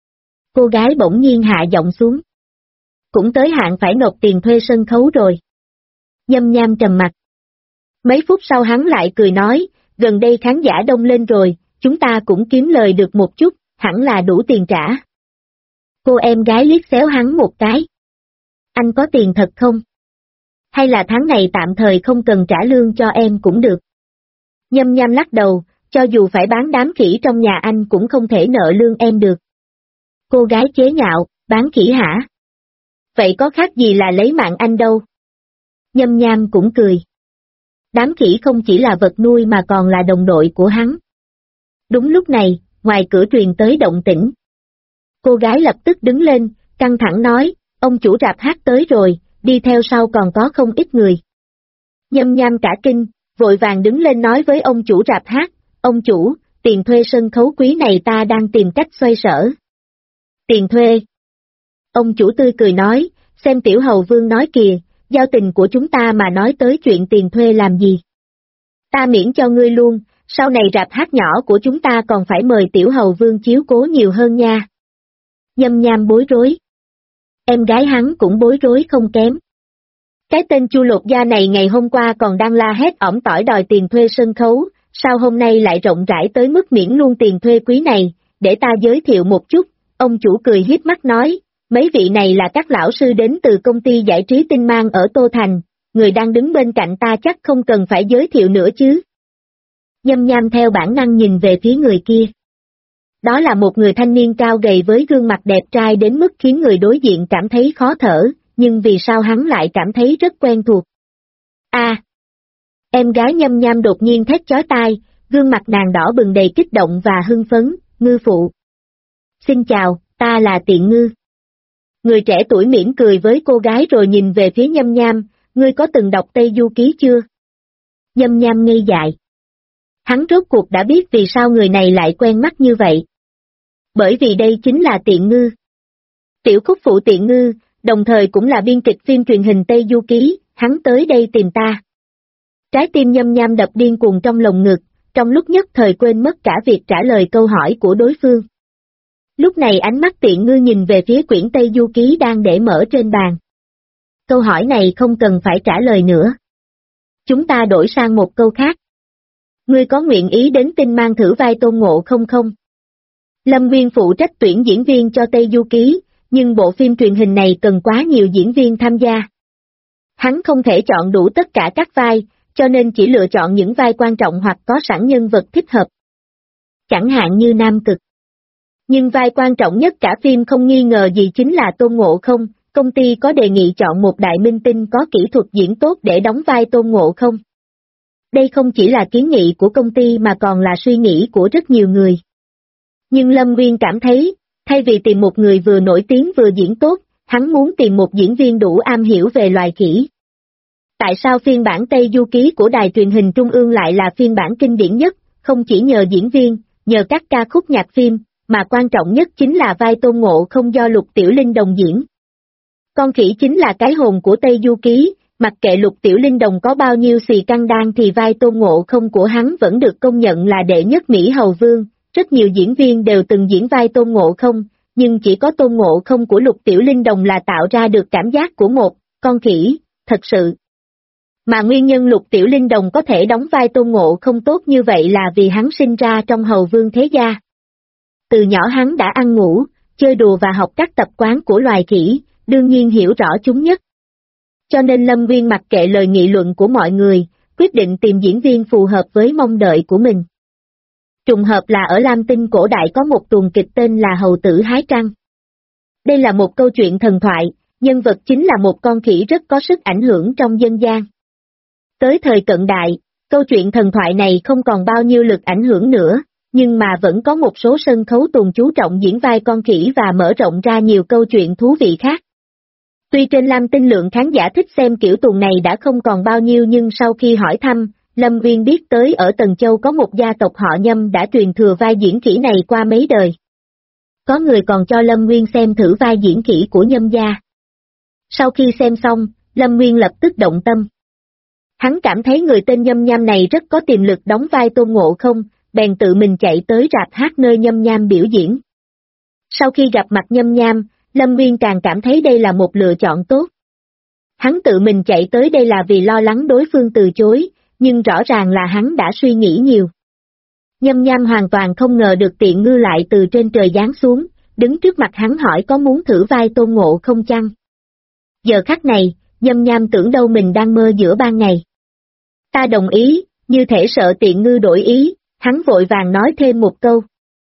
Cô gái bỗng nhiên hạ giọng xuống. Cũng tới hạn phải nộp tiền thuê sân khấu rồi. Nhâm Nham trầm mặt. Mấy phút sau hắn lại cười nói, gần đây khán giả đông lên rồi, chúng ta cũng kiếm lời được một chút, hẳn là đủ tiền trả. Cô em gái liếc xéo hắn một cái. Anh có tiền thật không? Hay là tháng này tạm thời không cần trả lương cho em cũng được. Nhâm Nham lắc đầu, cho dù phải bán đám khỉ trong nhà anh cũng không thể nợ lương em được. Cô gái chế nhạo, bán khỉ hả? Vậy có khác gì là lấy mạng anh đâu? Nhâm Nham cũng cười. Đám khỉ không chỉ là vật nuôi mà còn là đồng đội của hắn. Đúng lúc này, ngoài cửa truyền tới động tĩnh. Cô gái lập tức đứng lên, căng thẳng nói, ông chủ rạp hát tới rồi, đi theo sau còn có không ít người. Nhâm Nham cả kinh, vội vàng đứng lên nói với ông chủ rạp hát, ông chủ, tiền thuê sân khấu quý này ta đang tìm cách xoay sở. Tiền thuê. Ông chủ tươi cười nói, xem Tiểu Hầu Vương nói kìa, giao tình của chúng ta mà nói tới chuyện tiền thuê làm gì. Ta miễn cho ngươi luôn, sau này rạp hát nhỏ của chúng ta còn phải mời Tiểu Hầu Vương chiếu cố nhiều hơn nha. Nhâm Nham bối rối. Em gái hắn cũng bối rối không kém. Cái tên Chu Lột Da này ngày hôm qua còn đang la hét ỏm tỏi đòi tiền thuê sân khấu, sao hôm nay lại rộng rãi tới mức miễn luôn tiền thuê quý này, để ta giới thiệu một chút, ông chủ cười hiếp mắt nói, mấy vị này là các lão sư đến từ công ty giải trí Tinh Mang ở Tô Thành, người đang đứng bên cạnh ta chắc không cần phải giới thiệu nữa chứ. Nhâm Nham theo bản năng nhìn về phía người kia. Đó là một người thanh niên cao gầy với gương mặt đẹp trai đến mức khiến người đối diện cảm thấy khó thở, nhưng vì sao hắn lại cảm thấy rất quen thuộc. Em gái Nhâm Nham đột nhiên thét chói tai, gương mặt nàng đỏ bừng đầy kích động và hưng phấn, Ngư phụ. Xin chào, ta là Tiện Ngư. Người trẻ tuổi mỉm cười với cô gái rồi nhìn về phía Nhâm Nham, ngươi có từng đọc Tây Du Ký chưa? Nhâm Nham ngây dại. Hắn rốt cuộc đã biết vì sao người này lại quen mắt như vậy. Bởi vì đây chính là Tiện Ngư. Tiểu khúc phụ Tiện Ngư, đồng thời cũng là biên kịch phim truyền hình Tây Du Ký, hắn tới đây tìm ta. Trái tim Nhâm Nham đập điên cuồng trong lồng ngực, trong lúc nhất thời quên mất cả việc trả lời câu hỏi của đối phương. Lúc này ánh mắt Tiện Ngư nhìn về phía quyển Tây Du Ký đang để mở trên bàn. Câu hỏi này không cần phải trả lời nữa. Chúng ta đổi sang một câu khác. Ngươi có nguyện ý đến Tinh Mang thử vai Tôn Ngộ Không không? Lâm Nguyên phụ trách tuyển diễn viên cho Tây Du Ký, nhưng bộ phim truyền hình này cần quá nhiều diễn viên tham gia. Hắn không thể chọn đủ tất cả các vai, cho nên chỉ lựa chọn những vai quan trọng hoặc có sẵn nhân vật thích hợp. Chẳng hạn như Nam Cực. Nhưng vai quan trọng nhất cả phim không nghi ngờ gì chính là Tôn Ngộ Không, công ty có đề nghị chọn một đại minh tinh có kỹ thuật diễn tốt để đóng vai Tôn Ngộ Không. Đây không chỉ là kiến nghị của công ty mà còn là suy nghĩ của rất nhiều người. Nhưng Lâm Nguyên cảm thấy, thay vì tìm một người vừa nổi tiếng vừa diễn tốt, hắn muốn tìm một diễn viên đủ am hiểu về loài khỉ. Tại sao phiên bản Tây Du Ký của đài truyền hình Trung ương lại là phiên bản kinh điển nhất, không chỉ nhờ diễn viên, nhờ các ca khúc nhạc phim, mà quan trọng nhất chính là vai Tôn Ngộ Không do Lục Tiểu Linh đồng diễn. Con khỉ chính là cái hồn của Tây Du Ký, mặc kệ Lục Tiểu Linh đồng có bao nhiêu xì căng đan thì vai Tôn Ngộ Không của hắn vẫn được công nhận là đệ nhất Mỹ Hầu Vương, rất nhiều diễn viên đều từng diễn vai Tôn Ngộ Không, nhưng chỉ có Tôn Ngộ Không của Lục Tiểu Linh đồng là tạo ra được cảm giác của một con khỉ, thật sự. Mà nguyên nhân Lục Tiểu Linh đồng có thể đóng vai Tôn Ngộ Không tốt như vậy là vì hắn sinh ra trong Hầu Vương thế gia. Từ nhỏ hắn đã ăn ngủ, chơi đùa và học các tập quán của loài khỉ, đương nhiên hiểu rõ chúng nhất. Cho nên Lâm Nguyên mặc kệ lời nghị luận của mọi người, quyết định tìm diễn viên phù hợp với mong đợi của mình. Trùng hợp là ở Lam Tinh cổ đại có một tuồng kịch tên là Hầu Tử Hái Trăng. Đây là một câu chuyện thần thoại, nhân vật chính là một con khỉ rất có sức ảnh hưởng trong dân gian. Tới thời cận đại, câu chuyện thần thoại này không còn bao nhiêu lực ảnh hưởng nữa, nhưng mà vẫn có một số sân khấu tuồng chú trọng diễn vai con khỉ và mở rộng ra nhiều câu chuyện thú vị khác. Tuy trên Lam Tinh lượng khán giả thích xem kiểu tuồng này đã không còn bao nhiêu nhưng sau khi hỏi thăm, Lâm Nguyên biết tới ở Tần Châu có một gia tộc họ Nhâm đã truyền thừa vai diễn khỉ này qua mấy đời. Có người còn cho Lâm Nguyên xem thử vai diễn khỉ của Nhâm gia. Sau khi xem xong, Lâm Nguyên lập tức động tâm. Hắn cảm thấy người tên Nhâm Nham này rất có tiềm lực đóng vai Tôn Ngộ Không, bèn tự mình chạy tới rạp hát nơi Nhâm Nham biểu diễn. Sau khi gặp mặt Nhâm Nham, Lâm Nguyên càng cảm thấy đây là một lựa chọn tốt. Hắn tự mình chạy tới đây là vì lo lắng đối phương từ chối, nhưng rõ ràng là hắn đã suy nghĩ nhiều. Nhâm Nham hoàn toàn không ngờ được Tiện Ngư lại từ trên trời giáng xuống, đứng trước mặt hắn hỏi có muốn thử vai Tôn Ngộ Không chăng? Giờ khắc này, Nhâm Nham tưởng đâu mình đang mơ giữa ban ngày. Ta đồng ý, như thể sợ Tiện Ngư đổi ý, hắn vội vàng nói thêm một câu.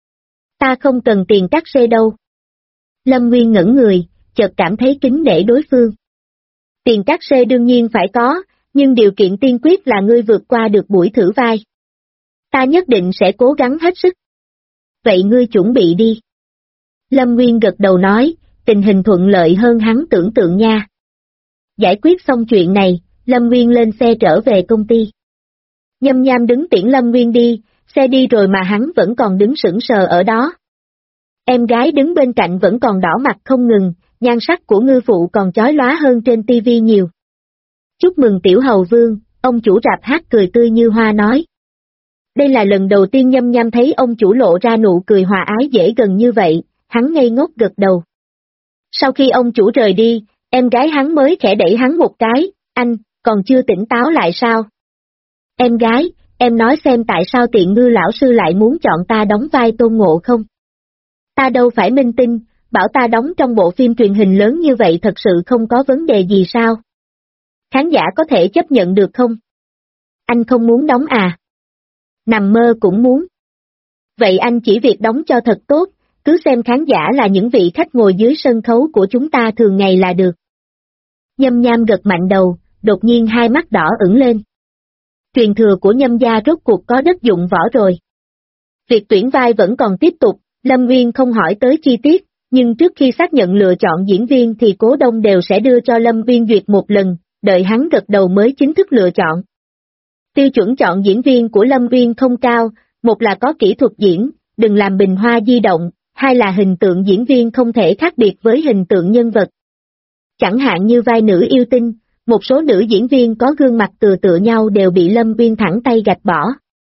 Ta không cần tiền cát xê đâu. Lâm Nguyên ngẩn người, chợt cảm thấy kính nể đối phương. Tiền cát xê đương nhiên phải có, nhưng điều kiện tiên quyết là ngươi vượt qua được buổi thử vai. Ta nhất định sẽ cố gắng hết sức. Vậy ngươi chuẩn bị đi. Lâm Nguyên gật đầu nói, tình hình thuận lợi hơn hắn tưởng tượng nha. Giải quyết xong chuyện này, Lâm Nguyên lên xe trở về công ty. Nhâm Nham đứng tiễn Lâm Nguyên đi, xe đi rồi mà hắn vẫn còn đứng sững sờ ở đó. Em gái đứng bên cạnh vẫn còn đỏ mặt không ngừng, nhan sắc của ngư phụ còn chói lóa hơn trên tivi nhiều. Chúc mừng Tiểu Hầu Vương, ông chủ rạp hát cười tươi như hoa nói. Đây là lần đầu tiên Nhâm Nham thấy ông chủ lộ ra nụ cười hòa ái dễ gần như vậy, hắn ngây ngốc gật đầu. Sau khi ông chủ rời đi, em gái hắn mới khẽ đẩy hắn một cái, anh, còn chưa tỉnh táo lại sao? Em gái, em nói xem tại sao Tiện Ngư lão sư lại muốn chọn ta đóng vai Tôn Ngộ Không? Ta đâu phải minh tinh, bảo ta đóng trong bộ phim truyền hình lớn như vậy thật sự không có vấn đề gì sao? Khán giả có thể chấp nhận được không? Anh không muốn đóng à? Nằm mơ cũng muốn. Vậy anh chỉ việc đóng cho thật tốt, cứ xem khán giả là những vị khách ngồi dưới sân khấu của chúng ta thường ngày là được. Nhâm Nham gật mạnh đầu, đột nhiên hai mắt đỏ ửng lên. Truyền thừa của Nhâm gia rốt cuộc có đất dụng võ rồi. Việc tuyển vai vẫn còn tiếp tục, Lâm Nguyên không hỏi tới chi tiết, nhưng trước khi xác nhận lựa chọn diễn viên thì Cố Đông đều sẽ đưa cho Lâm Nguyên duyệt một lần, đợi hắn gật đầu mới chính thức lựa chọn. Tiêu chuẩn chọn diễn viên của Lâm Nguyên không cao, một là có kỹ thuật diễn, đừng làm bình hoa di động, hai là hình tượng diễn viên không thể khác biệt với hình tượng nhân vật. Chẳng hạn như vai nữ yêu tinh, một số nữ diễn viên có gương mặt tựa nhau đều bị Lâm Nguyên thẳng tay gạch bỏ.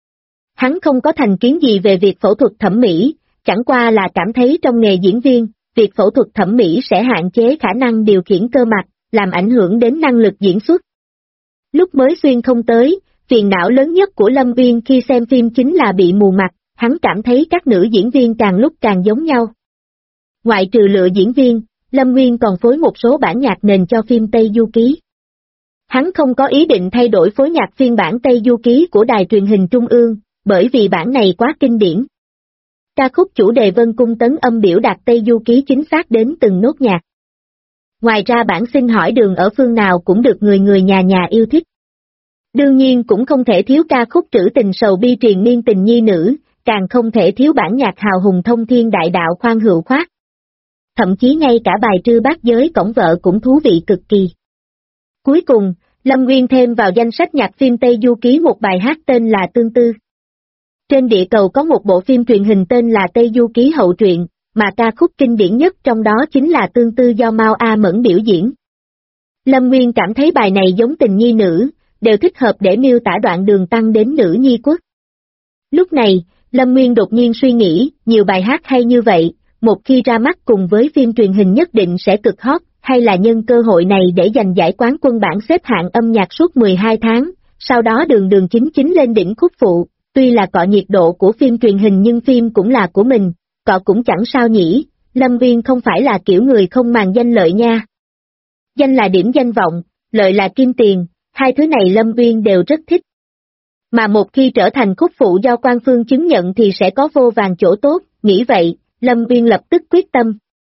Hắn không có thành kiến gì về việc phẫu thuật thẩm mỹ, chẳng qua là cảm thấy trong nghề diễn viên, việc phẫu thuật thẩm mỹ sẽ hạn chế khả năng điều khiển cơ mặt, làm ảnh hưởng đến năng lực diễn xuất. Lúc mới xuyên không tới, phiền não lớn nhất của Lâm Nguyên khi xem phim chính là bị mù mặt, hắn cảm thấy các nữ diễn viên càng lúc càng giống nhau. Ngoại trừ lựa diễn viên, Lâm Nguyên còn phối một số bản nhạc nền cho phim Tây Du Ký. Hắn không có ý định thay đổi phối nhạc phiên bản Tây Du Ký của đài truyền hình Trung ương, bởi vì bản này quá kinh điển. Ca khúc chủ đề Vân Cung Tấn Âm biểu đạt Tây Du Ký chính xác đến từng nốt nhạc. Ngoài ra bản Xin Hỏi Đường Ở Phương Nào cũng được người nhà yêu thích. Đương nhiên cũng không thể thiếu ca khúc trữ tình sầu bi triền miên tình nhi nữ, càng không thể thiếu bản nhạc hào hùng thông thiên đại đạo khoan hữu khoát. Thậm chí ngay cả bài Trư Bát Giới Cổng Vợ cũng thú vị cực kỳ. Cuối cùng, Lâm Nguyên thêm vào danh sách nhạc phim Tây Du Ký một bài hát tên là Tương Tư. Trên địa cầu có một bộ phim truyền hình tên là Tây Du Ký hậu truyện, mà ca khúc kinh điển nhất trong đó chính là Tương Tư do Mao A Mẫn biểu diễn. Lâm Nguyên cảm thấy bài này giống tình nhi nữ, đều thích hợp để miêu tả đoạn đường tăng đến nữ nhi quốc. Lúc này, Lâm Nguyên đột nhiên suy nghĩ, nhiều bài hát hay như vậy, một khi ra mắt cùng với phim truyền hình nhất định sẽ cực hot, hay là nhân cơ hội này để giành giải quán quân bảng xếp hạng âm nhạc suốt 12 tháng, sau đó đường chính lên đỉnh khúc phụ, tuy là cọ nhiệt độ của phim truyền hình nhưng phim cũng là của mình, cọ cũng chẳng sao nhỉ, Lâm Nguyên không phải là kiểu người không màng danh lợi nha. Danh là điểm danh vọng, lợi là kim tiền, hai thứ này Lâm Nguyên đều rất thích. Mà một khi trở thành khúc phụ do quan phương chứng nhận thì sẽ có vô vàn chỗ tốt, nghĩ vậy, Lâm Nguyên lập tức quyết tâm.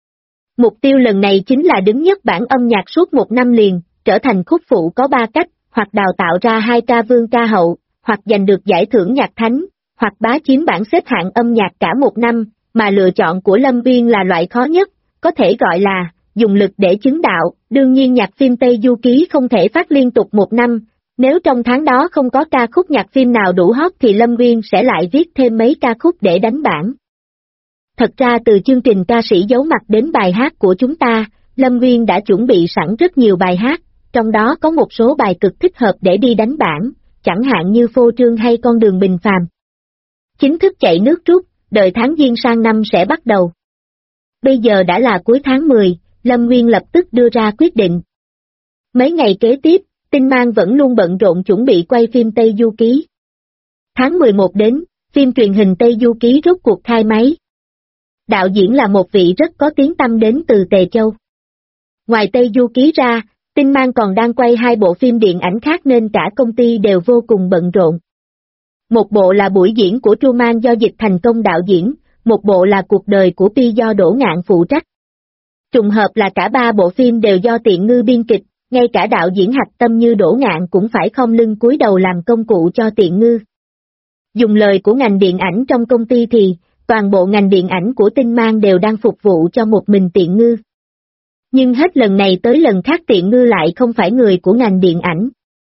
Mục tiêu lần này chính là đứng nhất bảng âm nhạc suốt một năm liền, trở thành khúc phụ có 3 cách, hoặc đào tạo ra 2 ca vương ca hậu, hoặc giành được giải thưởng nhạc thánh, hoặc bá chiếm bảng xếp hạng âm nhạc cả một năm, mà lựa chọn của Lâm Nguyên là loại khó nhất, có thể gọi là dùng lực để chứng đạo. Đương nhiên nhạc phim Tây Du Ký không thể phát liên tục một năm, nếu trong tháng đó không có ca khúc nhạc phim nào đủ hot thì Lâm Nguyên sẽ lại viết thêm mấy ca khúc để đánh bảng. Thật ra từ chương trình ca sĩ giấu mặt đến bài hát của chúng ta, Lâm Nguyên đã chuẩn bị sẵn rất nhiều bài hát, trong đó có một số bài cực thích hợp để đi đánh bảng, chẳng hạn như Phô Trương hay Con Đường Bình Phàm. Chính thức chạy nước rút, đợi tháng Giêng sang năm sẽ bắt đầu. Bây giờ đã là cuối tháng 10, Lâm Nguyên lập tức đưa ra quyết định. Mấy ngày kế tiếp, Tinh Mang vẫn luôn bận rộn chuẩn bị quay phim Tây Du Ký. Tháng 11 đến, phim truyền hình Tây Du Ký rốt cuộc khai máy. Đạo diễn là một vị rất có tiếng tăm đến từ Tề Châu. Ngoài Tây Du Ký ra, Tinh Mang còn đang quay 2 bộ phim điện ảnh khác nên cả công ty đều vô cùng bận rộn. Một bộ là buổi diễn của Truman do Dịch Thành Công đạo diễn, một bộ là Cuộc Đời của Pi do Đỗ Ngạn phụ trách. Trùng hợp là cả 3 bộ phim đều do Tiện Ngư biên kịch, ngay cả đạo diễn hạch tâm như Đỗ Ngạn cũng phải khom lưng cúi đầu làm công cụ cho Tiện Ngư. Dùng lời của ngành điện ảnh trong công ty thì, toàn bộ ngành điện ảnh của Tinh Mang đều đang phục vụ cho một mình Tiện Ngư. Nhưng hết lần này tới lần khác Tiện Ngư lại không phải người của ngành điện ảnh.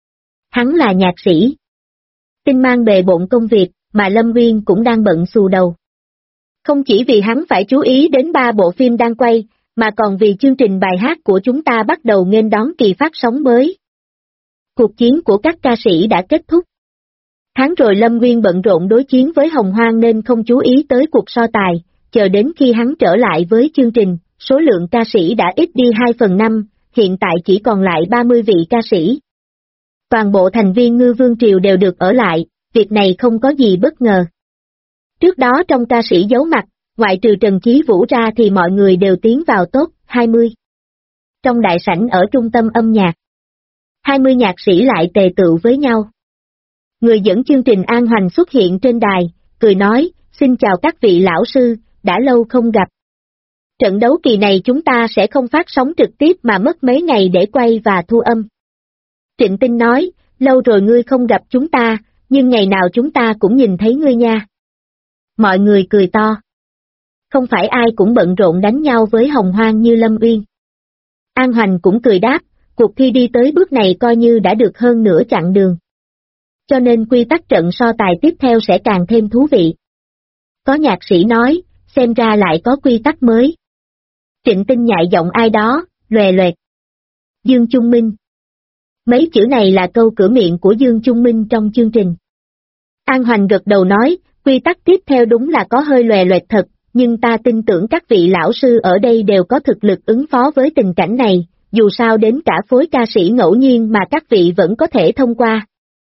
Hắn là nhạc sĩ. Tinh Mang bề bộn công việc, mà Lâm Nguyên cũng đang bận xù đầu. Không chỉ vì hắn phải chú ý đến 3 bộ phim đang quay, mà còn vì chương trình bài hát của chúng ta bắt đầu nghênh đón kỳ phát sóng mới. Cuộc chiến của các ca sĩ đã kết thúc. Tháng rồi Lâm Nguyên bận rộn đối chiến với Hồng Hoang nên không chú ý tới cuộc so tài, chờ đến khi hắn trở lại với chương trình, số lượng ca sĩ đã ít đi 2/5, hiện tại chỉ còn lại 30 vị ca sĩ. Toàn bộ thành viên Ngư Vương Triều đều được ở lại, việc này không có gì bất ngờ. Trước đó trong ca sĩ giấu mặt, ngoại trừ Trần Chí Vũ ra thì mọi người đều tiến vào top 20. Trong đại sảnh ở trung tâm âm nhạc, 20 nhạc sĩ lại tề tựu với nhau. Người dẫn chương trình An Hoành xuất hiện trên đài, cười nói, xin chào các vị lão sư, đã lâu không gặp. Trận đấu kỳ này chúng ta sẽ không phát sóng trực tiếp mà mất mấy ngày để quay và thu âm. Trịnh Tinh nói, lâu rồi ngươi không gặp chúng ta, nhưng ngày nào chúng ta cũng nhìn thấy ngươi nha. Mọi người cười to. Không phải ai cũng bận rộn đánh nhau với Hồng Hoang như Lâm Uyên. An Hoành cũng cười đáp, cuộc thi đi tới bước này coi như đã được hơn nửa chặng đường. Cho nên quy tắc trận so tài tiếp theo sẽ càng thêm thú vị. Có nhạc sĩ nói, xem ra lại có quy tắc mới. Trịnh Tinh nhại giọng ai đó, lòe loẹt. Dương Trung Minh. Mấy chữ này là câu cửa miệng của Dương Trung Minh trong chương trình. An Hoành gật đầu nói, quy tắc tiếp theo đúng là có hơi lòe loẹt thật, nhưng ta tin tưởng các vị lão sư ở đây đều có thực lực ứng phó với tình cảnh này, dù sao đến cả phối ca sĩ ngẫu nhiên mà các vị vẫn có thể thông qua.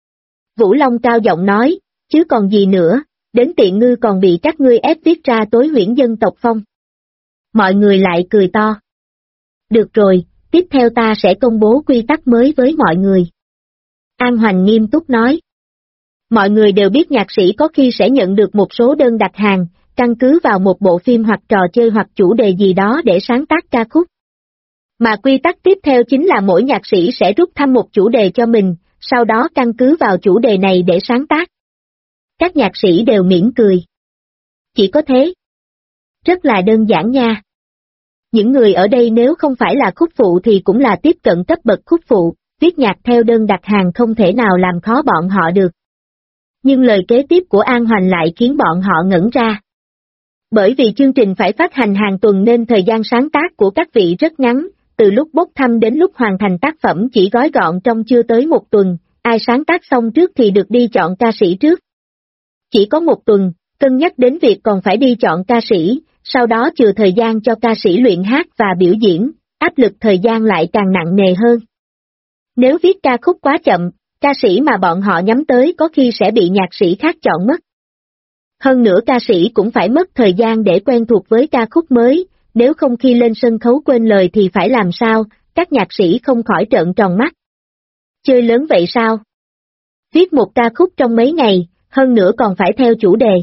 Vũ Long cao giọng nói, chứ còn gì nữa, đến tiện ngư còn bị các ngươi ép viết ra tối huyễn dân tộc phong. Mọi người lại cười to. Được rồi, tiếp theo ta sẽ công bố quy tắc mới với mọi người. An Hoành nghiêm túc nói. Mọi người đều biết nhạc sĩ có khi sẽ nhận được một số đơn đặt hàng, căn cứ vào một bộ phim hoặc trò chơi hoặc chủ đề gì đó để sáng tác ca khúc. Mà quy tắc tiếp theo chính là mỗi nhạc sĩ sẽ rút thăm một chủ đề cho mình, sau đó căn cứ vào chủ đề này để sáng tác. Các nhạc sĩ đều mỉm cười. Chỉ có thế. Rất là đơn giản nha. Những người ở đây nếu không phải là khúc phụ thì cũng là tiếp cận cấp bậc khúc phụ, viết nhạc theo đơn đặt hàng không thể nào làm khó bọn họ được. Nhưng lời kế tiếp của An Hoành lại khiến bọn họ ngẩn ra. Bởi vì chương trình phải phát hành hàng tuần nên thời gian sáng tác của các vị rất ngắn, từ lúc bốc thăm đến lúc hoàn thành tác phẩm chỉ gói gọn trong chưa tới một tuần, ai sáng tác xong trước thì được đi chọn ca sĩ trước. Chỉ có một tuần, cân nhắc đến việc còn phải đi chọn ca sĩ, sau đó chừa thời gian cho ca sĩ luyện hát và biểu diễn, áp lực thời gian lại càng nặng nề hơn. Nếu viết ca khúc quá chậm, ca sĩ mà bọn họ nhắm tới có khi sẽ bị nhạc sĩ khác chọn mất. Hơn nữa ca sĩ cũng phải mất thời gian để quen thuộc với ca khúc mới, nếu không khi lên sân khấu quên lời thì phải làm sao, các nhạc sĩ không khỏi trợn tròn mắt. Chơi lớn vậy sao? Viết một ca khúc trong mấy ngày, hơn nữa còn phải theo chủ đề.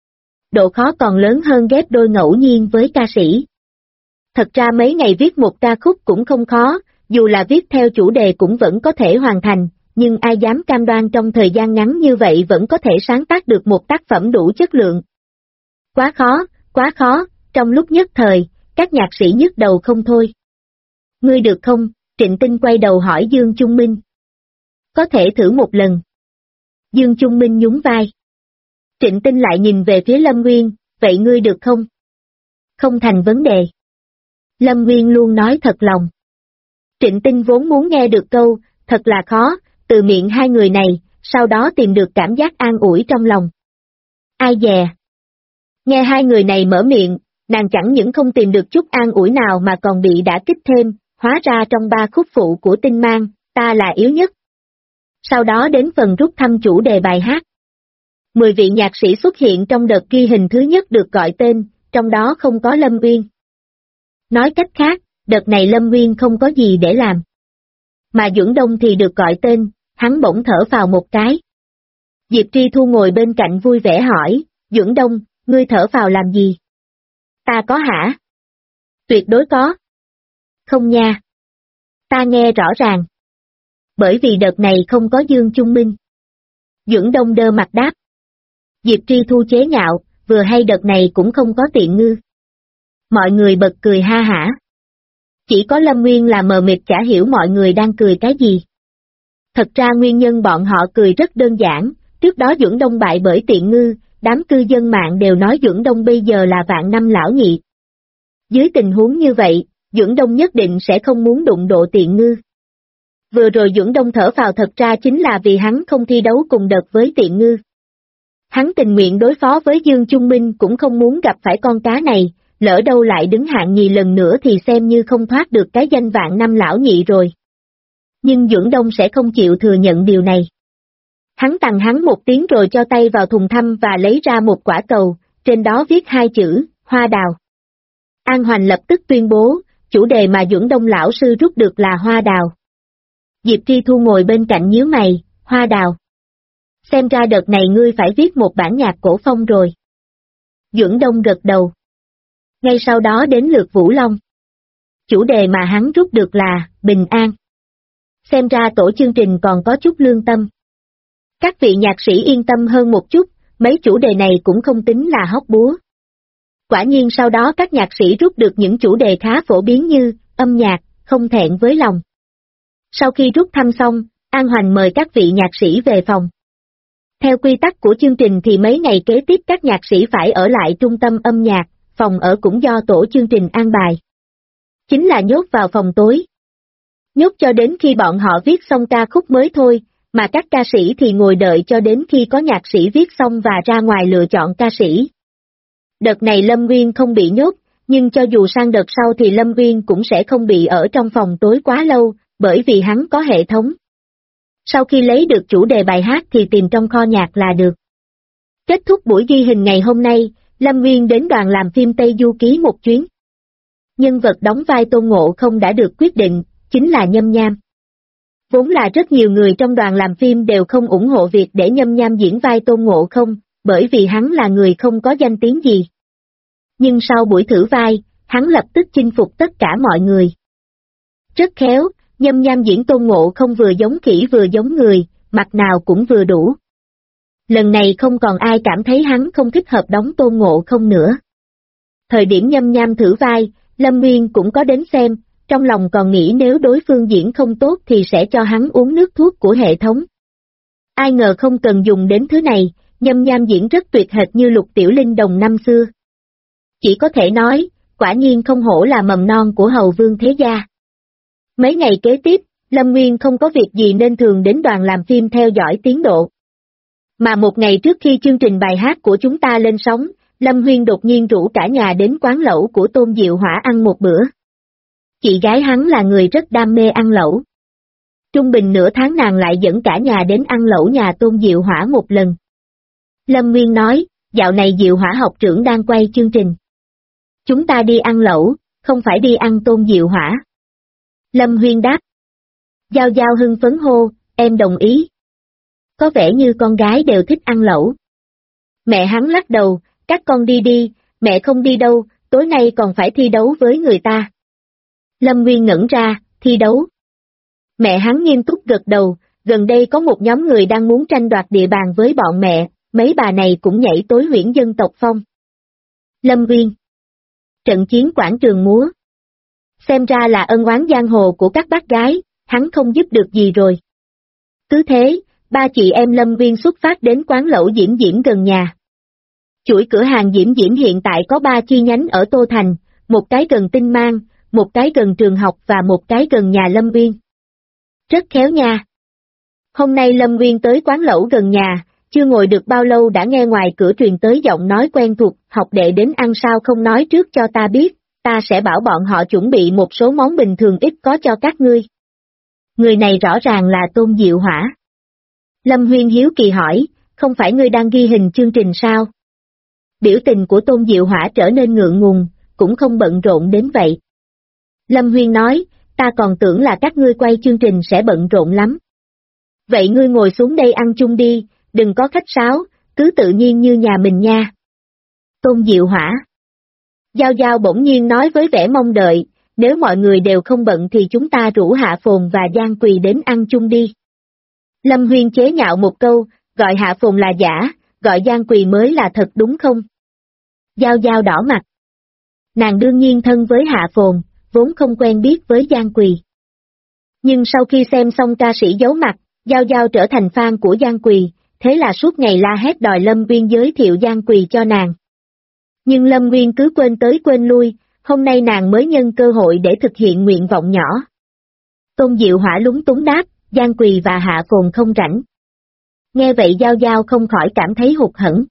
Độ khó còn lớn hơn ghép đôi ngẫu nhiên với ca sĩ. Thật ra mấy ngày viết một ca khúc cũng không khó, dù là viết theo chủ đề cũng vẫn có thể hoàn thành, nhưng ai dám cam đoan trong thời gian ngắn như vậy vẫn có thể sáng tác được một tác phẩm đủ chất lượng. Quá khó, trong lúc nhất thời, các nhạc sĩ nhức đầu không thôi. Ngươi được không? Trịnh Tinh quay đầu hỏi Dương Trung Minh. Có thể thử một lần. Dương Trung Minh nhún vai. Trịnh Tinh lại nhìn về phía Lâm Nguyên, vậy ngươi được không? Không thành vấn đề. Lâm Nguyên luôn nói thật lòng. Trịnh Tinh vốn muốn nghe được câu, thật là khó, từ miệng hai người này, sau đó tìm được cảm giác an ủi trong lòng. Ai dè. Nghe hai người này mở miệng, nàng chẳng những không tìm được chút an ủi nào mà còn bị đả kích thêm, hóa ra trong ba khúc phụ của Tinh Mang, ta là yếu nhất. Sau đó đến phần rút thăm chủ đề bài hát. 10 vị nhạc sĩ xuất hiện trong đợt ghi hình thứ nhất được gọi tên, trong đó không có Lâm Uyên. Nói cách khác, đợt này Lâm Uyên không có gì để làm. Mà Duẩn Đông thì được gọi tên, hắn bỗng thở phào một cái. Diệp Tri Thu ngồi bên cạnh vui vẻ hỏi, Duẩn Đông, ngươi thở phào làm gì? Ta có hả? Tuyệt đối có. Không nha. Ta nghe rõ ràng. Bởi vì đợt này không có Dương Trung Minh. Duẩn Đông đơ mặt đáp. Diệp Tri Thu chế nhạo, vừa hay đợt này cũng không có Tiện Ngư. Mọi người bật cười ha hả. Chỉ có Lâm Nguyên là mờ mịt chả hiểu mọi người đang cười cái gì. Thật ra nguyên nhân bọn họ cười rất đơn giản, trước đó Duẩn Đông bại bởi Tiện Ngư, đám cư dân mạng đều nói Duẩn Đông bây giờ là vạn năm lão nhị. Dưới tình huống như vậy, Duẩn Đông nhất định sẽ không muốn đụng độ Tiện Ngư. Vừa rồi Duẩn Đông thở phào thật ra chính là vì hắn không thi đấu cùng đợt với Tiện Ngư. Hắn tình nguyện đối phó với Dương Trung Minh cũng không muốn gặp phải con cá này, lỡ đâu lại đứng hạng nhì lần nữa thì xem như không thoát được cái danh vạn năm lão nhị rồi. Nhưng Duẩn Đông sẽ không chịu thừa nhận điều này. Hắn tằng hắn một tiếng rồi cho tay vào thùng thăm và lấy ra một quả cầu, trên đó viết hai chữ, hoa đào. An Hoành lập tức tuyên bố, chủ đề mà Duẩn Đông lão sư rút được là hoa đào. Diệp Tri Thu ngồi bên cạnh nhíu mày, hoa đào. Xem ra đợt này ngươi phải viết một bản nhạc cổ phong rồi. Duẩn Đông gật đầu. Ngay sau đó đến lượt Vũ Long. Chủ đề mà hắn rút được là, bình an. Xem ra tổ chương trình còn có chút lương tâm. Các vị nhạc sĩ yên tâm hơn một chút, mấy chủ đề này cũng không tính là hóc búa. Quả nhiên sau đó các nhạc sĩ rút được những chủ đề khá phổ biến như, âm nhạc, không thẹn với lòng. Sau khi rút thăm xong, An Hoành mời các vị nhạc sĩ về phòng. Theo quy tắc của chương trình thì mấy ngày kế tiếp các nhạc sĩ phải ở lại trung tâm âm nhạc, phòng ở cũng do tổ chương trình an bài. Chính là nhốt vào phòng tối. Nhốt cho đến khi bọn họ viết xong ca khúc mới thôi, mà các ca sĩ thì ngồi đợi cho đến khi có nhạc sĩ viết xong và ra ngoài lựa chọn ca sĩ. Đợt này Lâm Nguyên không bị nhốt, nhưng cho dù sang đợt sau thì Lâm Nguyên cũng sẽ không bị ở trong phòng tối quá lâu, bởi vì hắn có hệ thống. Sau khi lấy được chủ đề bài hát thì tìm trong kho nhạc là được. Kết thúc buổi ghi hình ngày hôm nay, Lâm Nguyên đến đoàn làm phim Tây Du Ký một chuyến. Nhân vật đóng vai Tôn Ngộ Không đã được quyết định, chính là Nhâm Nham. Vốn là rất nhiều người trong đoàn làm phim đều không ủng hộ việc để Nhâm Nham diễn vai Tôn Ngộ Không, bởi vì hắn là người không có danh tiếng gì. Nhưng sau buổi thử vai, hắn lập tức chinh phục tất cả mọi người. Rất khéo, Nhâm Nham diễn Tôn Ngộ Không vừa giống khỉ vừa giống người, mặt nào cũng vừa đủ. Lần này không còn ai cảm thấy hắn không thích hợp đóng Tôn Ngộ Không nữa. Thời điểm Nhâm Nham thử vai, Lâm Nguyên cũng có đến xem, trong lòng còn nghĩ nếu đối phương diễn không tốt thì sẽ cho hắn uống nước thuốc của hệ thống. Ai ngờ không cần dùng đến thứ này, Nhâm Nham diễn rất tuyệt hệt như Lục Tiểu Linh đồng năm xưa. Chỉ có thể nói, quả nhiên không hổ là mầm non của hầu vương thế gia. Mấy ngày kế tiếp, Lâm Nguyên không có việc gì nên thường đến đoàn làm phim theo dõi tiến độ. Mà một ngày trước khi chương trình bài hát của chúng ta lên sóng, Lâm Huyên đột nhiên rủ cả nhà đến quán lẩu của Tôn Diệu Hỏa ăn một bữa. Chị gái hắn là người rất đam mê ăn lẩu. Trung bình nửa tháng nàng lại dẫn cả nhà đến ăn lẩu nhà Tôn Diệu Hỏa một lần. Lâm Nguyên nói, dạo này Diệu Hỏa học trưởng đang quay chương trình. Chúng ta đi ăn lẩu, không phải đi ăn Tôn Diệu Hỏa. Lâm Huyên đáp. Giao Giao hưng phấn hô, em đồng ý. Có vẻ như con gái đều thích ăn lẩu. Mẹ hắn lắc đầu, các con đi đi, mẹ không đi đâu, tối nay còn phải thi đấu với người ta. Lâm Nguyên ngẩn ra, thi đấu. Mẹ hắn nghiêm túc gật đầu, gần đây có một nhóm người đang muốn tranh đoạt địa bàn với bọn mẹ, mấy bà này cũng nhảy tối huyễn dân tộc phong. Lâm Nguyên. Trận chiến quảng trường múa. Xem ra là ân oán giang hồ của các bác gái, hắn không giúp được gì rồi. Cứ thế, ba chị em Lâm Nguyên xuất phát đến quán lẩu Diễm Diễm gần nhà. Chuỗi cửa hàng Diễm Diễm hiện tại có 3 chi nhánh ở Tô Thành, một cái gần Tinh Mang, một cái gần trường học và một cái gần nhà Lâm Nguyên. Rất khéo nha. Hôm nay Lâm Nguyên tới quán lẩu gần nhà, chưa ngồi được bao lâu đã nghe ngoài cửa truyền tới giọng nói quen thuộc, học đệ đến ăn sao không nói trước cho ta biết, ta sẽ bảo bọn họ chuẩn bị một số món bình thường ít có cho các ngươi. Người này rõ ràng là Tôn Diệu Hỏa. Lâm Huyên hiếu kỳ hỏi, không phải ngươi đang ghi hình chương trình sao? Biểu tình của Tôn Diệu Hỏa trở nên ngượng ngùng, cũng không bận rộn đến vậy. Lâm Huyên nói, ta còn tưởng là các ngươi quay chương trình sẽ bận rộn lắm. Vậy ngươi ngồi xuống đây ăn chung đi, đừng có khách sáo, cứ tự nhiên như nhà mình nha. Tôn Diệu Hỏa. Giao Giao bỗng nhiên nói với vẻ mong đợi, nếu mọi người đều không bận thì chúng ta rủ Hạ Phồn và Giang Quỳ đến ăn chung đi. Lâm Huyên chế nhạo một câu, gọi Hạ Phồn là giả, gọi Giang Quỳ mới là thật đúng không? Giao Giao đỏ mặt. Nàng đương nhiên thân với Hạ Phồn, vốn không quen biết với Giang Quỳ. Nhưng sau khi xem xong ca sĩ giấu mặt, Giao Giao trở thành fan của Giang Quỳ, thế là suốt ngày la hét đòi Lâm Nguyên giới thiệu Giang Quỳ cho nàng. Nhưng Lâm Nguyên cứ quên tới quên lui, hôm nay nàng mới nhân cơ hội để thực hiện nguyện vọng nhỏ. Tôn Diệu Hỏa lúng túng đáp, Giang Quỳ và Hạ Phồn không rảnh. Nghe vậy Giao Giao không khỏi cảm thấy hụt hẫng.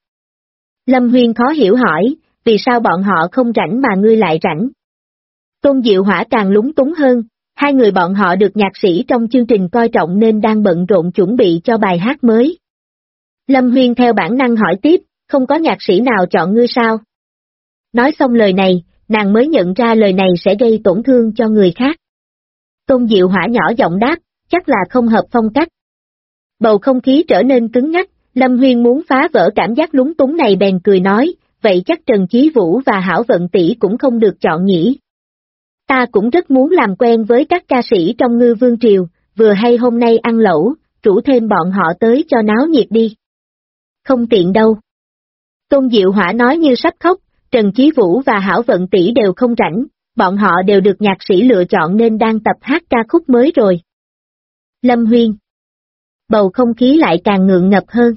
Lâm Huyên khó hiểu hỏi, vì sao bọn họ không rảnh mà ngươi lại rảnh? Tôn Diệu Hỏa càng lúng túng hơn, Hai người bọn họ được nhạc sĩ trong chương trình coi trọng nên đang bận rộn chuẩn bị cho bài hát mới. Lâm Huyên theo bản năng hỏi tiếp, không có nhạc sĩ nào chọn ngươi sao? Nói xong lời này, nàng mới nhận ra lời này sẽ gây tổn thương cho người khác. Tôn Diệu Hỏa nhỏ giọng đáp, chắc là không hợp phong cách. Bầu không khí trở nên cứng ngắc, Lâm Huyên muốn phá vỡ cảm giác lúng túng này bèn cười nói, vậy chắc Trần Chí Vũ và Hảo Vận Tỷ cũng không được chọn nhỉ. Ta cũng rất muốn làm quen với các ca sĩ trong Ngư Vương Triều, vừa hay hôm nay ăn lẩu, rủ thêm bọn họ tới cho náo nhiệt đi. Không tiện đâu. Tôn Diệu Hỏa nói như sắp khóc, Trần Chí Vũ và Hảo Vận Tỷ đều không rảnh, bọn họ đều được nhạc sĩ lựa chọn nên đang tập hát ca khúc mới rồi. Lâm Huyên. Bầu không khí lại càng ngượng ngập hơn.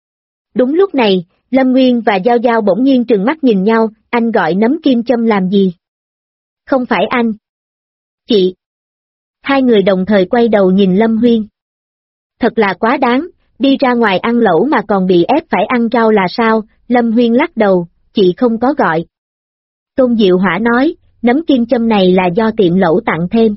Đúng lúc này, Lâm Nguyên và Giao Giao bỗng nhiên trừng mắt nhìn nhau, anh gọi Nấm Kim Châm làm gì? Không phải anh. Chị. Hai người đồng thời quay đầu nhìn Lâm Huyên. Thật là quá đáng, đi ra ngoài ăn lẩu mà còn bị ép phải ăn rau là sao? Lâm Huyên lắc đầu, chị không có gọi. Tôn Diệu Hỏa nói, nấm kim châm này là do tiệm lẩu tặng thêm.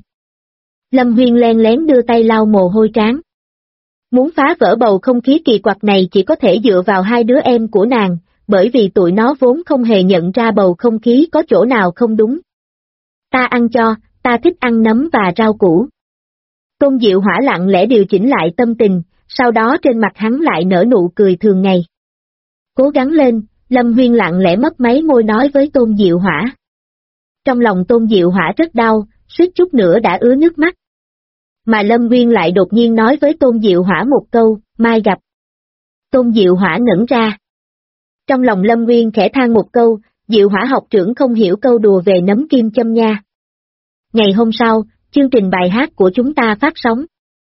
Lâm Huyên len lén đưa tay lau mồ hôi trán. Muốn phá vỡ bầu không khí kỳ quặc này chỉ có thể dựa vào hai đứa em của nàng, bởi vì tụi nó vốn không hề nhận ra bầu không khí có chỗ nào không đúng. Ta ăn cho, ta thích ăn nấm và rau củ. Tôn Diệu Hỏa lặng lẽ điều chỉnh lại tâm tình, sau đó trên mặt hắn lại nở nụ cười thường ngày. Cố gắng lên, Lâm Huyên lặng lẽ mấp máy môi nói với Tôn Diệu Hỏa. Trong lòng Tôn Diệu Hỏa rất đau, suýt chút nữa đã ứa nước mắt. Mà Lâm Huyên lại đột nhiên nói với Tôn Diệu Hỏa một câu, mai gặp. Tôn Diệu Hỏa ngẩn ra. Trong lòng Lâm Huyên khẽ than một câu, Diệu Hỏa học trưởng không hiểu câu đùa về nấm kim châm nha. Ngày hôm sau, chương trình bài hát của chúng ta phát sóng.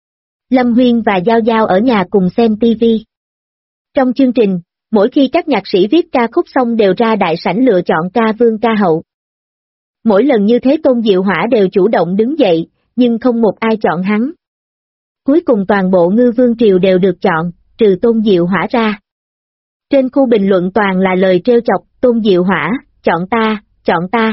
Lâm Huyên và Giao Giao ở nhà cùng xem TV. Trong chương trình, mỗi khi các nhạc sĩ viết ca khúc xong đều ra đại sảnh lựa chọn ca vương ca hậu. Mỗi lần như thế Tôn Diệu Hỏa đều chủ động đứng dậy, nhưng không một ai chọn hắn. Cuối cùng toàn bộ Ngư Vương Triều đều được chọn, trừ Tôn Diệu Hỏa ra. Trên khu bình luận toàn là lời trêu chọc, Tôn Diệu Hỏa, chọn ta.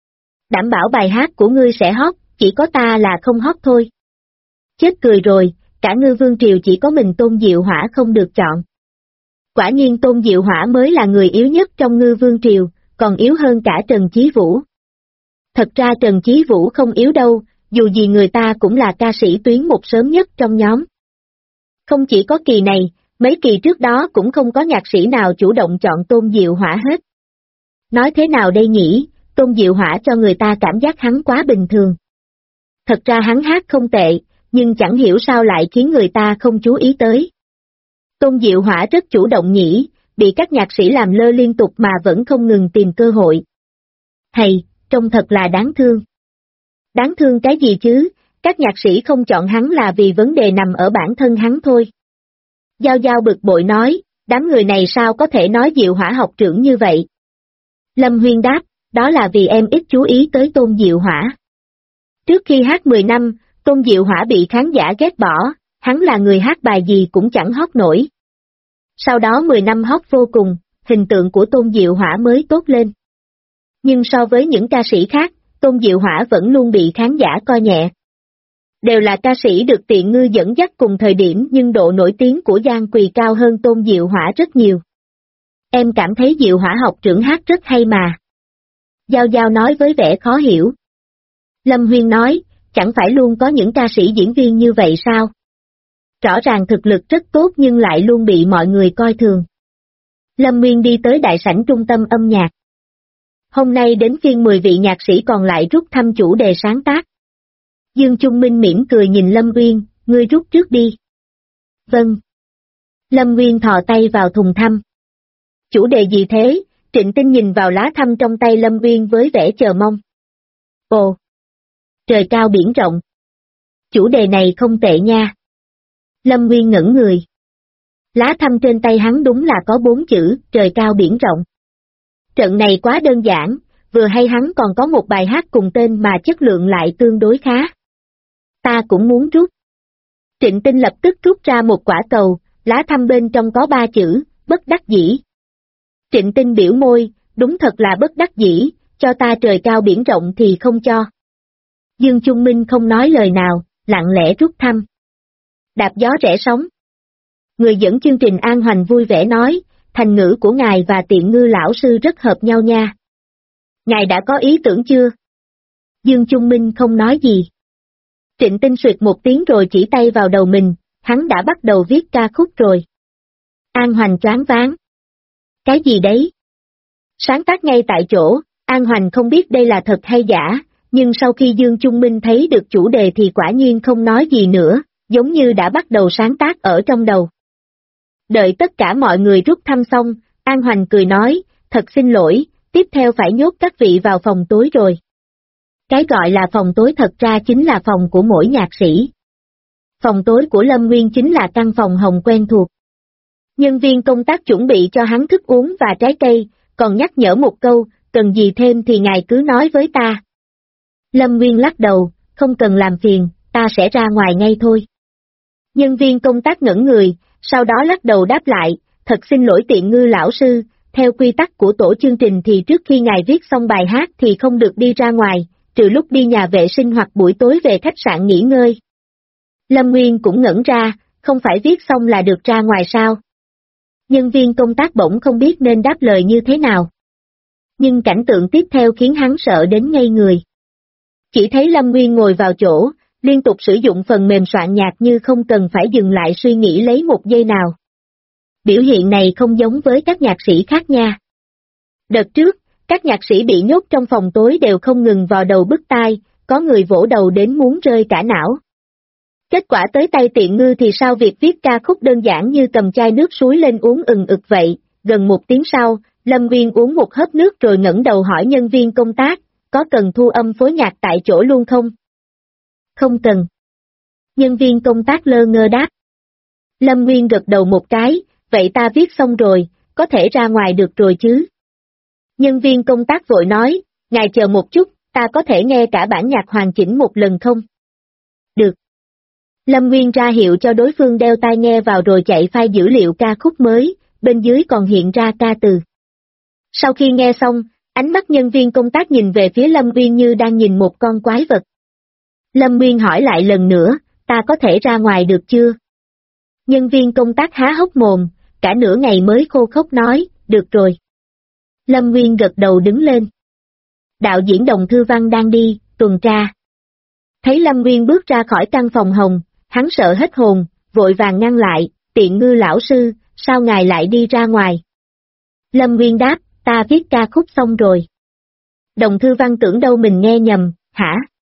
Đảm bảo bài hát của ngươi sẽ hot, chỉ có ta là không hot thôi. Chết cười rồi, cả Ngư Vương Triều chỉ có mình Tôn Diệu Hỏa không được chọn. Quả nhiên Tôn Diệu Hỏa mới là người yếu nhất trong Ngư Vương Triều, còn yếu hơn cả Trần Chí Vũ. Thật ra Trần Chí Vũ không yếu đâu, dù gì người ta cũng là ca sĩ tuyến một sớm nhất trong nhóm. Không chỉ có kỳ này, mấy kỳ trước đó cũng không có nhạc sĩ nào chủ động chọn Tôn Diệu Hỏa hết. Nói thế nào đây nhỉ, Tôn Diệu Hỏa cho người ta cảm giác hắn quá bình thường. Thật ra hắn hát không tệ, nhưng chẳng hiểu sao lại khiến người ta không chú ý tới. Tôn Diệu Hỏa rất chủ động nhỉ, bị các nhạc sĩ làm lơ liên tục mà vẫn không ngừng tìm cơ hội. Hay, trông thật là đáng thương. Đáng thương cái gì chứ, các nhạc sĩ không chọn hắn là vì vấn đề nằm ở bản thân hắn thôi. Giao Giao bực bội nói, đám người này sao có thể nói Diệu Hỏa học trưởng như vậy? Lâm Huyên đáp, đó là vì em ít chú ý tới Tôn Diệu Hỏa. Trước khi hát 10 năm, Tôn Diệu Hỏa bị khán giả ghét bỏ, hắn là người hát bài gì cũng chẳng hot nổi. Sau đó 10 năm hot vô cùng, hình tượng của Tôn Diệu Hỏa mới tốt lên. Nhưng so với những ca sĩ khác, Tôn Diệu Hỏa vẫn luôn bị khán giả coi nhẹ. Đều là ca sĩ được Tiện Ngư dẫn dắt cùng thời điểm nhưng độ nổi tiếng của Giang Quỳ cao hơn Tôn Diệu Hỏa rất nhiều. Em cảm thấy Diệu Hỏa học trưởng hát rất hay mà. Giao Giao nói với vẻ khó hiểu. Lâm Huyên nói, chẳng phải luôn có những ca sĩ diễn viên như vậy sao? Rõ ràng thực lực rất tốt nhưng lại luôn bị mọi người coi thường. Lâm Nguyên đi tới đại sảnh trung tâm âm nhạc. Hôm nay đến phiên 10 vị nhạc sĩ còn lại rút thăm chủ đề sáng tác. Dương Trung Minh mỉm cười nhìn Lâm Nguyên, ngươi rút trước đi. Vâng. Lâm Nguyên thò tay vào thùng thăm. Chủ đề gì thế? Trịnh Tinh nhìn vào lá thăm trong tay Lâm Nguyên với vẻ chờ mong. Ồ! Trời cao biển rộng. Chủ đề này không tệ nha. Lâm Nguyên ngẩn người. Lá thăm trên tay hắn đúng là có 4 chữ, trời cao biển rộng. Trận này quá đơn giản, vừa hay hắn còn có một bài hát cùng tên mà chất lượng lại tương đối khá. Ta cũng muốn rút. Trịnh Tinh lập tức rút ra một quả cầu, lá thăm bên trong có 3 chữ, bất đắc dĩ. Trịnh Tinh biểu môi, đúng thật là bất đắc dĩ, cho ta trời cao biển rộng thì không cho. Dương Trung Minh không nói lời nào, lặng lẽ rút thăm. Đạp gió rẽ sóng. Người dẫn chương trình An Hoành vui vẻ nói, thành ngữ của ngài và Tiện Ngư lão sư rất hợp nhau nha. Ngài đã có ý tưởng chưa? Dương Trung Minh không nói gì. Trịnh Tinh suyệt một tiếng rồi chỉ tay vào đầu mình, hắn đã bắt đầu viết ca khúc rồi. An Hoành choáng váng. Cái gì đấy? Sáng tác ngay tại chỗ, An Hoành không biết đây là thật hay giả, nhưng sau khi Dương Trung Minh thấy được chủ đề thì quả nhiên không nói gì nữa, giống như đã bắt đầu sáng tác ở trong đầu. Đợi tất cả mọi người rút thăm xong, An Hoành cười nói, thật xin lỗi, tiếp theo phải nhốt các vị vào phòng tối rồi. Cái gọi là phòng tối thật ra chính là phòng của mỗi nhạc sĩ. Phòng tối của Lâm Nguyên chính là căn phòng hồng quen thuộc. Nhân viên công tác chuẩn bị cho hắn thức uống và trái cây, còn nhắc nhở một câu, cần gì thêm thì ngài cứ nói với ta. Lâm Nguyên lắc đầu, không cần làm phiền, ta sẽ ra ngoài ngay thôi. Nhân viên công tác ngẩn người, sau đó lắc đầu đáp lại, thật xin lỗi Tiện Ngư lão sư, theo quy tắc của tổ chương trình thì trước khi ngài viết xong bài hát thì không được đi ra ngoài, trừ lúc đi nhà vệ sinh hoặc buổi tối về khách sạn nghỉ ngơi. Lâm Nguyên cũng ngẩn ra, không phải viết xong là được ra ngoài sao? Nhân viên công tác bỗng không biết nên đáp lời như thế nào. Nhưng cảnh tượng tiếp theo khiến hắn sợ đến ngây người. Chỉ thấy Lâm Nguyên ngồi vào chỗ, liên tục sử dụng phần mềm soạn nhạc như không cần phải dừng lại suy nghĩ lấy một giây nào. Biểu hiện này không giống với các nhạc sĩ khác nha. Đợt trước, các nhạc sĩ bị nhốt trong phòng tối đều không ngừng vào đầu bứt tai, có người vỗ đầu đến muốn rơi cả não. Kết quả tới tay Tiện Ngư thì sao việc viết ca khúc đơn giản như cầm chai nước suối lên uống ực vậy, gần 1 tiếng sau, Lâm Nguyên uống một hớp nước rồi ngẩng đầu hỏi nhân viên công tác, có cần thu âm phối nhạc tại chỗ luôn không? Không cần. Nhân viên công tác lơ ngơ đáp. Lâm Nguyên gật đầu một cái, vậy ta viết xong rồi, có thể ra ngoài được rồi chứ? Nhân viên công tác vội nói, ngài chờ một chút, ta có thể nghe cả bản nhạc hoàn chỉnh một lần không? Được. Lâm Nguyên ra hiệu cho đối phương đeo tai nghe vào rồi chạy file dữ liệu ca khúc mới, bên dưới còn hiện ra ca từ. Sau khi nghe xong, ánh mắt nhân viên công tác nhìn về phía Lâm Nguyên như đang nhìn một con quái vật. Lâm Nguyên hỏi lại lần nữa, ta có thể ra ngoài được chưa? Nhân viên công tác há hốc mồm, cả nửa ngày mới khô khốc nói, được rồi. Lâm Nguyên gật đầu đứng lên. Đạo diễn Đồng Thư Văn đang đi, tuần tra. Thấy Lâm Nguyên bước ra khỏi căn phòng hồng, hắn sợ hết hồn, vội vàng ngăn lại, Tiện Ngư lão sư, sao ngài lại đi ra ngoài? Lâm Nguyên đáp, ta viết ca khúc xong rồi. Đồng Thư Văn tưởng đâu mình nghe nhầm, hả?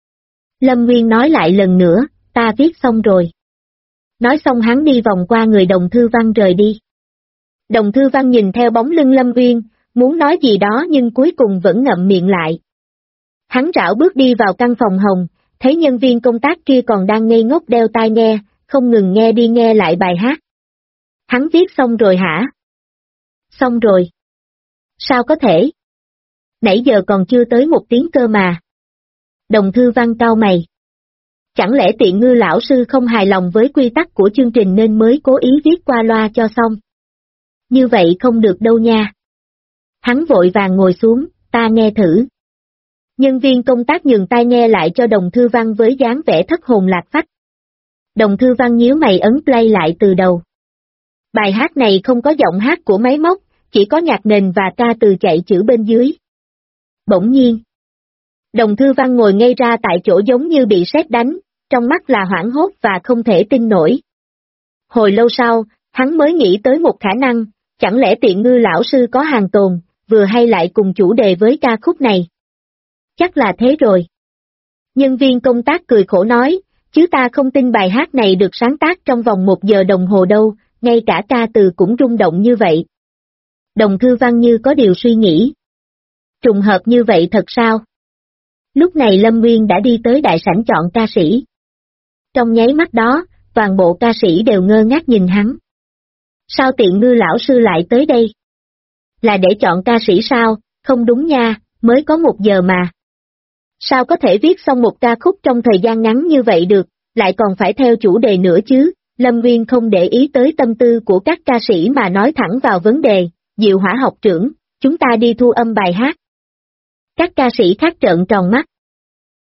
Lâm Nguyên nói lại lần nữa, ta viết xong rồi. Nói xong hắn đi vòng qua người Đồng Thư Văn rời đi. Đồng Thư Văn nhìn theo bóng lưng Lâm Nguyên, muốn nói gì đó nhưng cuối cùng vẫn ngậm miệng lại. Hắn rảo bước đi vào căn phòng hồng, thấy nhân viên công tác kia còn đang ngây ngốc đeo tai nghe, không ngừng nghe đi nghe lại bài hát. Hắn viết xong rồi hả? Xong rồi. Sao có thể? Nãy giờ còn chưa tới 1 tiếng cơ mà. Đồng Thư Văn cau mày. Chẳng lẽ Tiện Ngư lão sư không hài lòng với quy tắc của chương trình nên mới cố ý viết qua loa cho xong? Như vậy không được đâu nha. Hắn vội vàng ngồi xuống, ta nghe thử. Nhân viên công tác nhường tai nghe lại cho Đồng Thư Văn với dáng vẻ thất hồn lạc phách. Đồng Thư Văn nhíu mày ấn play lại từ đầu. Bài hát này không có giọng hát của máy móc, chỉ có nhạc nền và ca từ chạy chữ bên dưới. Bỗng nhiên, Đồng Thư Văn ngồi ngây ra tại chỗ giống như bị sét đánh, trong mắt là hoảng hốt và không thể tin nổi. Hồi lâu sau, hắn mới nghĩ tới một khả năng, chẳng lẽ Tiện Ngư lão sư có hàng tồn, vừa hay lại cùng chủ đề với ca khúc này. Chắc là thế rồi. Nhân viên công tác cười khổ nói, chứ ta không tin bài hát này được sáng tác trong vòng 1 giờ đồng hồ đâu, ngay cả ca từ cũng rung động như vậy. Đồng Thư Văn như có điều suy nghĩ. Trùng hợp như vậy thật sao? Lúc này Lâm Nguyên đã đi tới đại sảnh chọn ca sĩ. Trong nháy mắt đó, toàn bộ ca sĩ đều ngơ ngác nhìn hắn. Sao Tiện Ngư lão sư lại tới đây? Là để chọn ca sĩ sao? Không đúng nha, mới có 1 giờ mà. Sao có thể viết xong một ca khúc trong thời gian ngắn như vậy được, lại còn phải theo chủ đề nữa chứ? Lâm Nguyên không để ý tới tâm tư của các ca sĩ mà nói thẳng vào vấn đề, Diệu Hỏa học trưởng, chúng ta đi thu âm bài hát. Các ca sĩ khác trợn tròn mắt.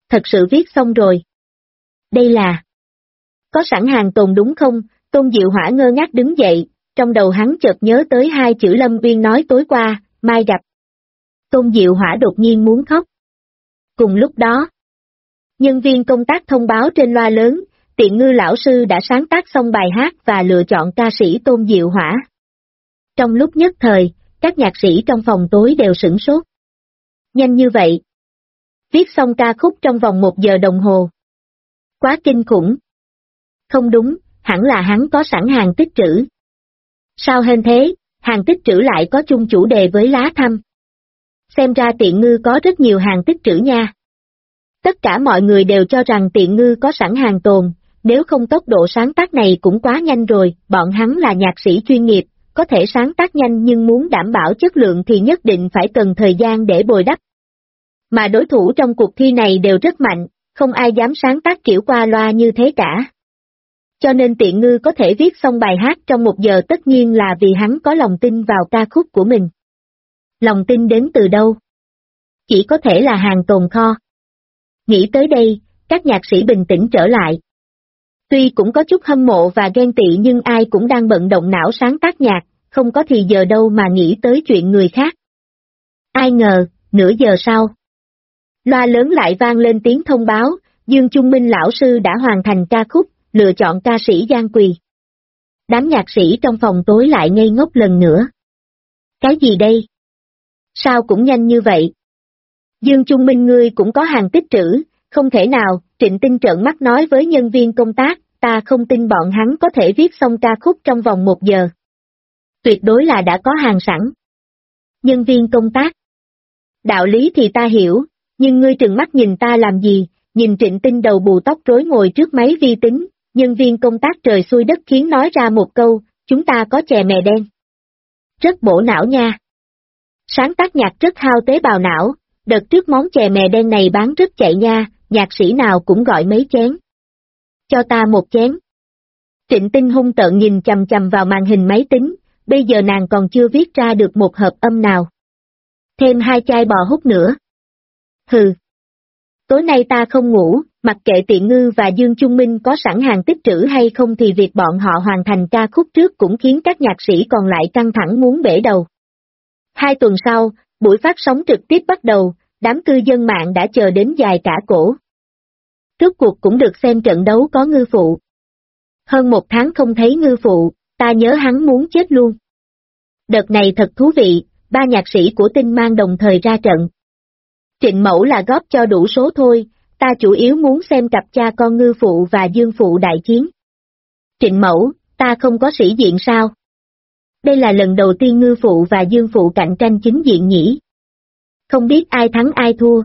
thật sự viết xong rồi. Đây là... Có sẵn hàng tồn đúng không? Tôn Diệu Hỏa ngơ ngác đứng dậy, trong đầu hắn chợt nhớ tới hai chữ Lâm Uyên nói tối qua, mai gặp. Tôn Diệu Hỏa đột nhiên muốn khóc. Cùng lúc đó, nhân viên công tác thông báo trên loa lớn, Tiện Ngư lão sư đã sáng tác xong bài hát và lựa chọn ca sĩ Tôn Diệu Hỏa. Trong lúc nhất thời, các nhạc sĩ trong phòng tối đều sửng sốt. Nhanh như vậy. Viết xong ca khúc trong vòng 1 giờ đồng hồ. Quá kinh khủng. Không đúng, hẳn là hắn có sẵn hàng tích trữ. Sao hên thế, hàng tích trữ lại có chung chủ đề với lá thăm. Xem ra Tiện Ngư có rất nhiều hàng tích trữ nha. Tất cả mọi người đều cho rằng Tiện Ngư có sẵn hàng tồn, nếu không tốc độ sáng tác này cũng quá nhanh rồi, bọn hắn là nhạc sĩ chuyên nghiệp, có thể sáng tác nhanh nhưng muốn đảm bảo chất lượng thì nhất định phải cần thời gian để bồi đắp. Mà đối thủ trong cuộc thi này đều rất mạnh, không ai dám sáng tác kiểu qua loa như thế cả. Cho nên Tiện Ngư có thể viết xong bài hát trong 1 giờ tất nhiên là vì hắn có lòng tin vào ca khúc của mình. Lòng tin đến từ đâu? Chỉ có thể là hàng tồn kho. Nghĩ tới đây, các nhạc sĩ bình tĩnh trở lại. Tuy cũng có chút hâm mộ và ghen tị nhưng ai cũng đang bận động não sáng tác nhạc, không có thì giờ đâu mà nghĩ tới chuyện người khác. Ai ngờ, nửa giờ sau. Loa lớn lại vang lên tiếng thông báo, Dương Trung Minh lão sư đã hoàn thành ca khúc, lựa chọn ca sĩ Giang Quỳ. Đám nhạc sĩ trong phòng tối lại ngây ngốc lần nữa. Cái gì đây? Sao cũng nhanh như vậy? Dương Trung Minh ngươi cũng có hàng tích trữ, không thể nào, Trịnh Tinh trợn mắt nói với nhân viên công tác, ta không tin bọn hắn có thể viết xong ca khúc trong vòng 1 giờ. Tuyệt đối là đã có hàng sẵn. Nhân viên công tác. Đạo lý thì ta hiểu, nhưng ngươi trừng mắt nhìn ta làm gì, nhìn Trịnh Tinh đầu bù tóc rối ngồi trước máy vi tính, nhân viên công tác trời xui đất khiến nói ra một câu, chúng ta có chè mè đen. Rất bổ não nha. Sáng tác nhạc rất hao tế bào não, đợt trước món chè mè đen này bán rất chạy nha, nhạc sĩ nào cũng gọi mấy chén. Cho ta một chén. Trịnh Tinh hung tợn nhìn chằm chằm vào màn hình máy tính, bây giờ nàng còn chưa viết ra được một hợp âm nào. Thêm 2 chai bò hút nữa. Hừ. Tối nay ta không ngủ, mặc kệ Tiện Ngư và Dương Trung Minh có sẵn hàng tích trữ hay không thì việc bọn họ hoàn thành ca khúc trước cũng khiến các nhạc sĩ còn lại căng thẳng muốn bể đầu. 2 tuần sau, buổi phát sóng trực tiếp bắt đầu, đám cư dân mạng đã chờ đến dài cả cổ. Rốt cuộc cũng được xem trận đấu có Ngư Phụ. Hơn 1 tháng không thấy Ngư Phụ, ta nhớ hắn muốn chết luôn. Đợt này thật thú vị, 3 nhạc sĩ của Tinh Mang đồng thời ra trận. Trịnh Mẫu là góp cho đủ số thôi, ta chủ yếu muốn xem cặp cha con Ngư Phụ và Dương Phụ đại chiến. Trịnh Mẫu, ta không có sĩ diện sao? Đây là lần đầu tiên Ngư Phụ và Dương Phụ cạnh tranh chính diện nhỉ? Không biết ai thắng ai thua.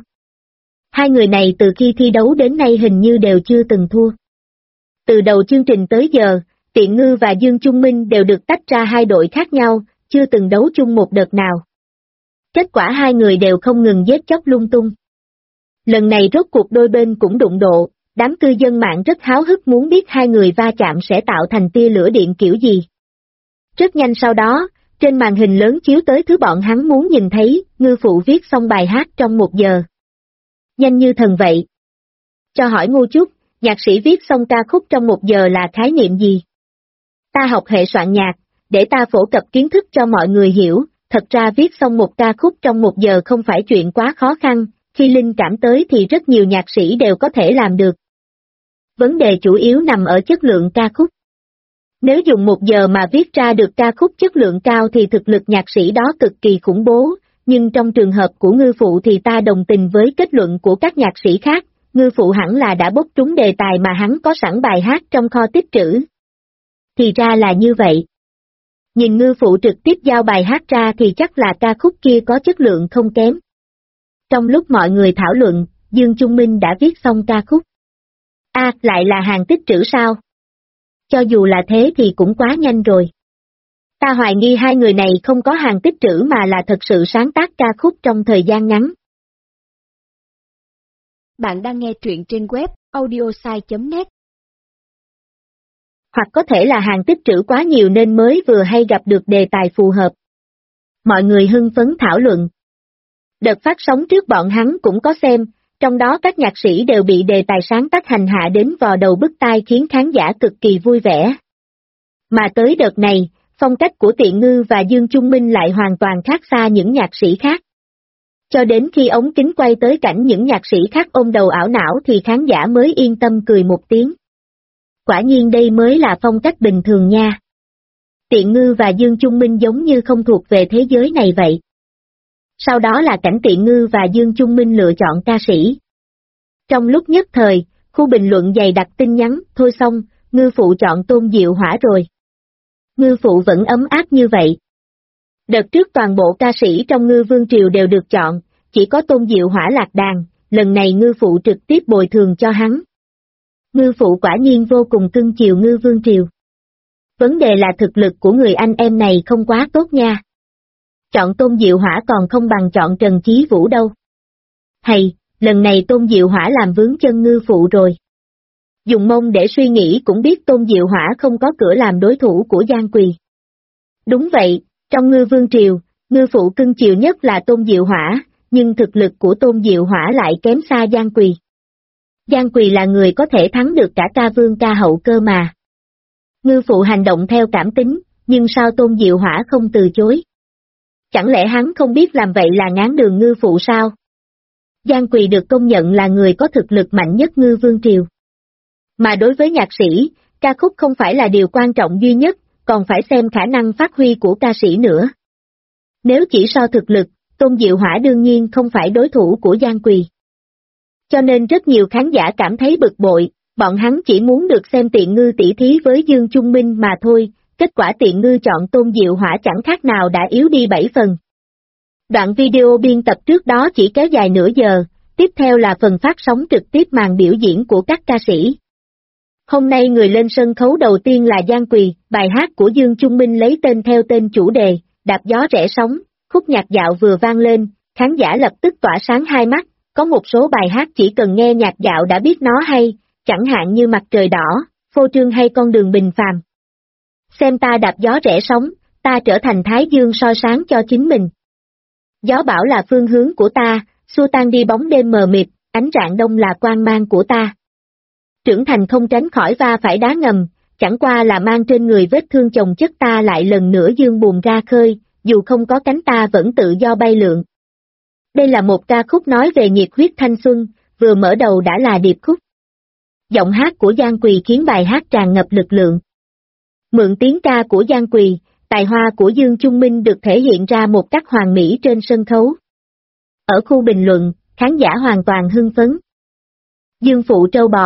2 người này từ khi thi đấu đến nay hình như đều chưa từng thua. Từ đầu chương trình tới giờ, Tiện Ngư và Dương Trung Minh đều được tách ra 2 đội khác nhau, chưa từng đấu chung một đợt nào. Kết quả 2 người đều không ngừng giết chóc lung tung. Lần này rốt cuộc đôi bên cũng đụng độ, đám cư dân mạng rất háo hức muốn biết 2 người va chạm sẽ tạo thành tia lửa điện kiểu gì. Rất nhanh sau đó, trên màn hình lớn chiếu tới thứ bọn hắn muốn nhìn thấy, Ngư Phụ viết xong bài hát trong 1 giờ. Nhanh như thần vậy. Cho hỏi ngu chút, nhạc sĩ viết xong ca khúc trong 1 giờ là khái niệm gì? Ta học hệ soạn nhạc, để ta phổ cập kiến thức cho mọi người hiểu, thật ra viết xong một ca khúc trong 1 giờ không phải chuyện quá khó khăn, khi linh cảm tới thì rất nhiều nhạc sĩ đều có thể làm được. Vấn đề chủ yếu nằm ở chất lượng ca khúc. Nếu dùng 1 giờ mà viết ra được ca khúc chất lượng cao thì thực lực nhạc sĩ đó cực kỳ khủng bố, nhưng trong trường hợp của Ngư Phụ thì ta đồng tình với kết luận của các nhạc sĩ khác, Ngư Phụ hẳn là đã bốc trúng đề tài mà hắn có sẵn bài hát trong kho tích trữ. Thì ra là như vậy. Nhìn Ngư Phụ trực tiếp giao bài hát ra thì chắc là ca khúc kia có chất lượng không kém. Trong lúc mọi người thảo luận, Dương Trung Minh đã viết xong ca khúc. Lại là hàng tích trữ sao? Cho dù là thế thì cũng quá nhanh rồi. Ta hoài nghi 2 người này không có hàng tích trữ mà là thật sự sáng tác ca khúc trong thời gian ngắn. Bạn đang nghe truyện trên web audiosai.net. Hoặc có thể là hàng tích trữ quá nhiều nên mới vừa hay gặp được đề tài phù hợp. Mọi người hưng phấn thảo luận. Đợt phát sóng trước bọn hắn cũng có xem, Trong đó các nhạc sĩ đều bị đề tài sáng tác hành hạ đến vò đầu bứt tai khiến khán giả cực kỳ vui vẻ. Mà tới đợt này, phong cách của Tiện Ngư và Dương Trung Minh lại hoàn toàn khác xa những nhạc sĩ khác. Cho đến khi ống kính quay tới cảnh những nhạc sĩ khác ôm đầu ảo não thì khán giả mới yên tâm cười một tiếng. Quả nhiên đây mới là phong cách bình thường nha. Tiện Ngư và Dương Trung Minh giống như không thuộc về thế giới này vậy. Sau đó là cảnh Tiện Ngư và Dương Trung Minh lựa chọn ca sĩ. Trong lúc nhất thời, khu bình luận dày đặc tin nhắn, thôi xong, Ngư Phụ chọn Tôn Diệu Hỏa rồi. Ngư Phụ vẫn ấm áp như vậy. Đợt trước toàn bộ ca sĩ trong Ngư Vương Triều đều được chọn, chỉ có Tôn Diệu Hỏa lạc đàn, lần này Ngư Phụ trực tiếp bồi thường cho hắn. Ngư Phụ quả nhiên vô cùng cưng chiều Ngư Vương Triều. Vấn đề là thực lực của người anh em này không quá tốt nha. Chọn Tôn Diệu Hỏa còn không bằng chọn Trần Chí Vũ đâu. Hay, lần này Tôn Diệu Hỏa làm vướng chân Ngư Phụ rồi. Dùng mông để suy nghĩ cũng biết Tôn Diệu Hỏa không có cửa làm đối thủ của Giang Quỳ. Đúng vậy, trong Ngư Vương Triều, Ngư Phụ cưng chiều nhất là Tôn Diệu Hỏa, nhưng thực lực của Tôn Diệu Hỏa lại kém xa Giang Quỳ. Giang Quỳ là người có thể thắng được cả ca vương ca hậu cơ mà. Ngư Phụ hành động theo cảm tính, nhưng sao Tôn Diệu Hỏa không từ chối? Chẳng lẽ hắn không biết làm vậy là ngáng đường Ngư Phụ sao? Giang Quỳ được công nhận là người có thực lực mạnh nhất Ngư Vương Triều. Mà đối với nhạc sĩ, ca khúc không phải là điều quan trọng duy nhất, còn phải xem khả năng phát huy của ca sĩ nữa. Nếu chỉ so thực lực, Tôn Diệu Hỏa đương nhiên không phải đối thủ của Giang Quỳ. Cho nên rất nhiều khán giả cảm thấy bực bội, bọn hắn chỉ muốn được xem Tiện Ngư tỉ thí với Dương Trung Minh mà thôi, kết quả Tiện Ngư chọn Tôn Diệu Hỏa chẳng khác nào đã yếu đi 7 phần. Đoạn video biên tập trước đó chỉ kéo dài nửa giờ, tiếp theo là phần phát sóng trực tiếp màn biểu diễn của các ca sĩ. Hôm nay người lên sân khấu đầu tiên là Giang Quỳ, bài hát của Dương Trung Minh lấy tên theo tên chủ đề, Đạp Gió Rẽ Sóng, khúc nhạc dạo vừa vang lên, khán giả lập tức tỏa sáng hai mắt, có một số bài hát chỉ cần nghe nhạc dạo đã biết nó hay, chẳng hạn như Mặt Trời Đỏ, Phô Trương hay Con Đường Bình Phàm. Xem ta đạp gió rẽ sóng, ta trở thành thái dương soi sáng cho chính mình. Gió bão là phương hướng của ta, xua tan đi bóng đêm mờ mịt, ánh rạng đông là quang mang của ta. Trưởng thành không tránh khỏi va phải đá ngầm, chẳng qua là mang trên người vết thương chồng chất ta lại lần nữa dương buồm ra khơi, dù không có cánh ta vẫn tự do bay lượn. Đây là một ca khúc nói về nhiệt huyết thanh xuân, vừa mở đầu đã là điệp khúc. Giọng hát của Giang Quỳ khiến bài hát tràn ngập lực lượng. Mượn tiếng ca của Giang Quỳ, tài hoa của Dương Trung Minh được thể hiện ra một cách hoàn mỹ trên sân khấu. Ở khu bình luận, khán giả hoàn toàn hưng phấn. Dương Phụ trâu bò.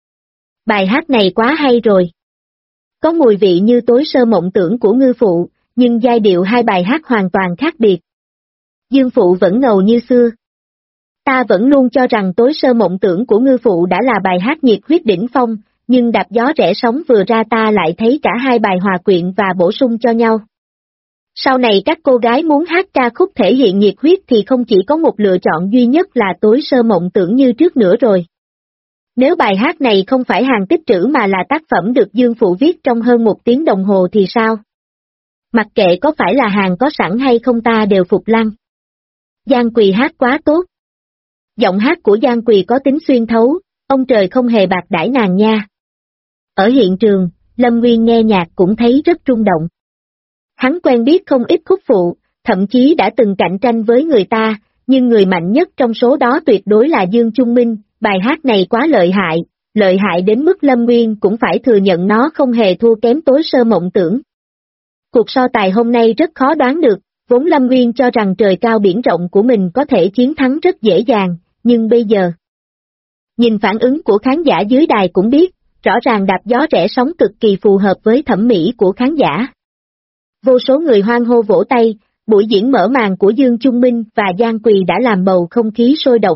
Bài hát này quá hay rồi. Có mùi vị như Tối Sơ Mộng Tưởng của Ngư Phụ, nhưng giai điệu hai bài hát hoàn toàn khác biệt. Dương Phụ vẫn ngầu như xưa. Ta vẫn luôn cho rằng Tối Sơ Mộng Tưởng của Ngư Phụ đã là bài hát nhiệt huyết đỉnh phong, nhưng Đạp Gió Rẽ Sóng vừa ra ta lại thấy cả hai bài hòa quyện và bổ sung cho nhau. Sau này các cô gái muốn hát ca khúc thể hiện nhiệt huyết thì không chỉ có một lựa chọn duy nhất là Tối Sơ Mộng Tưởng như trước nữa rồi. Nếu bài hát này không phải hàng tích trữ mà là tác phẩm được Dương Phụ viết trong hơn 1 tiếng đồng hồ thì sao? Mặc kệ có phải là hàng có sẵn hay không ta đều phục lăng. Giang Quỳ hát quá tốt. Giọng hát của Giang Quỳ có tính xuyên thấu, ông trời không hề bạc đãi nàng nha. Ở hiện trường, Lâm Nguyên nghe nhạc cũng thấy rất rung động. Hắn quen biết không ít khúc phụ, thậm chí đã từng cạnh tranh với người ta, nhưng người mạnh nhất trong số đó tuyệt đối là Dương Trung Minh, bài hát này quá lợi hại đến mức Lâm Nguyên cũng phải thừa nhận nó không hề thua kém Tối Sơ Mộng Tưởng. Cuộc so tài hôm nay rất khó đoán được, vốn Lâm Nguyên cho rằng trời cao biển rộng của mình có thể chiến thắng rất dễ dàng, nhưng bây giờ, nhìn phản ứng của khán giả dưới đài cũng biết, rõ ràng Đạp Gió Rẽ Sóng cực kỳ phù hợp với thẩm mỹ của khán giả. Vô số người hoan hô vỗ tay, buổi diễn mở màn của Dương Trung Minh và Giang Quỳ đã làm bầu không khí sôi động.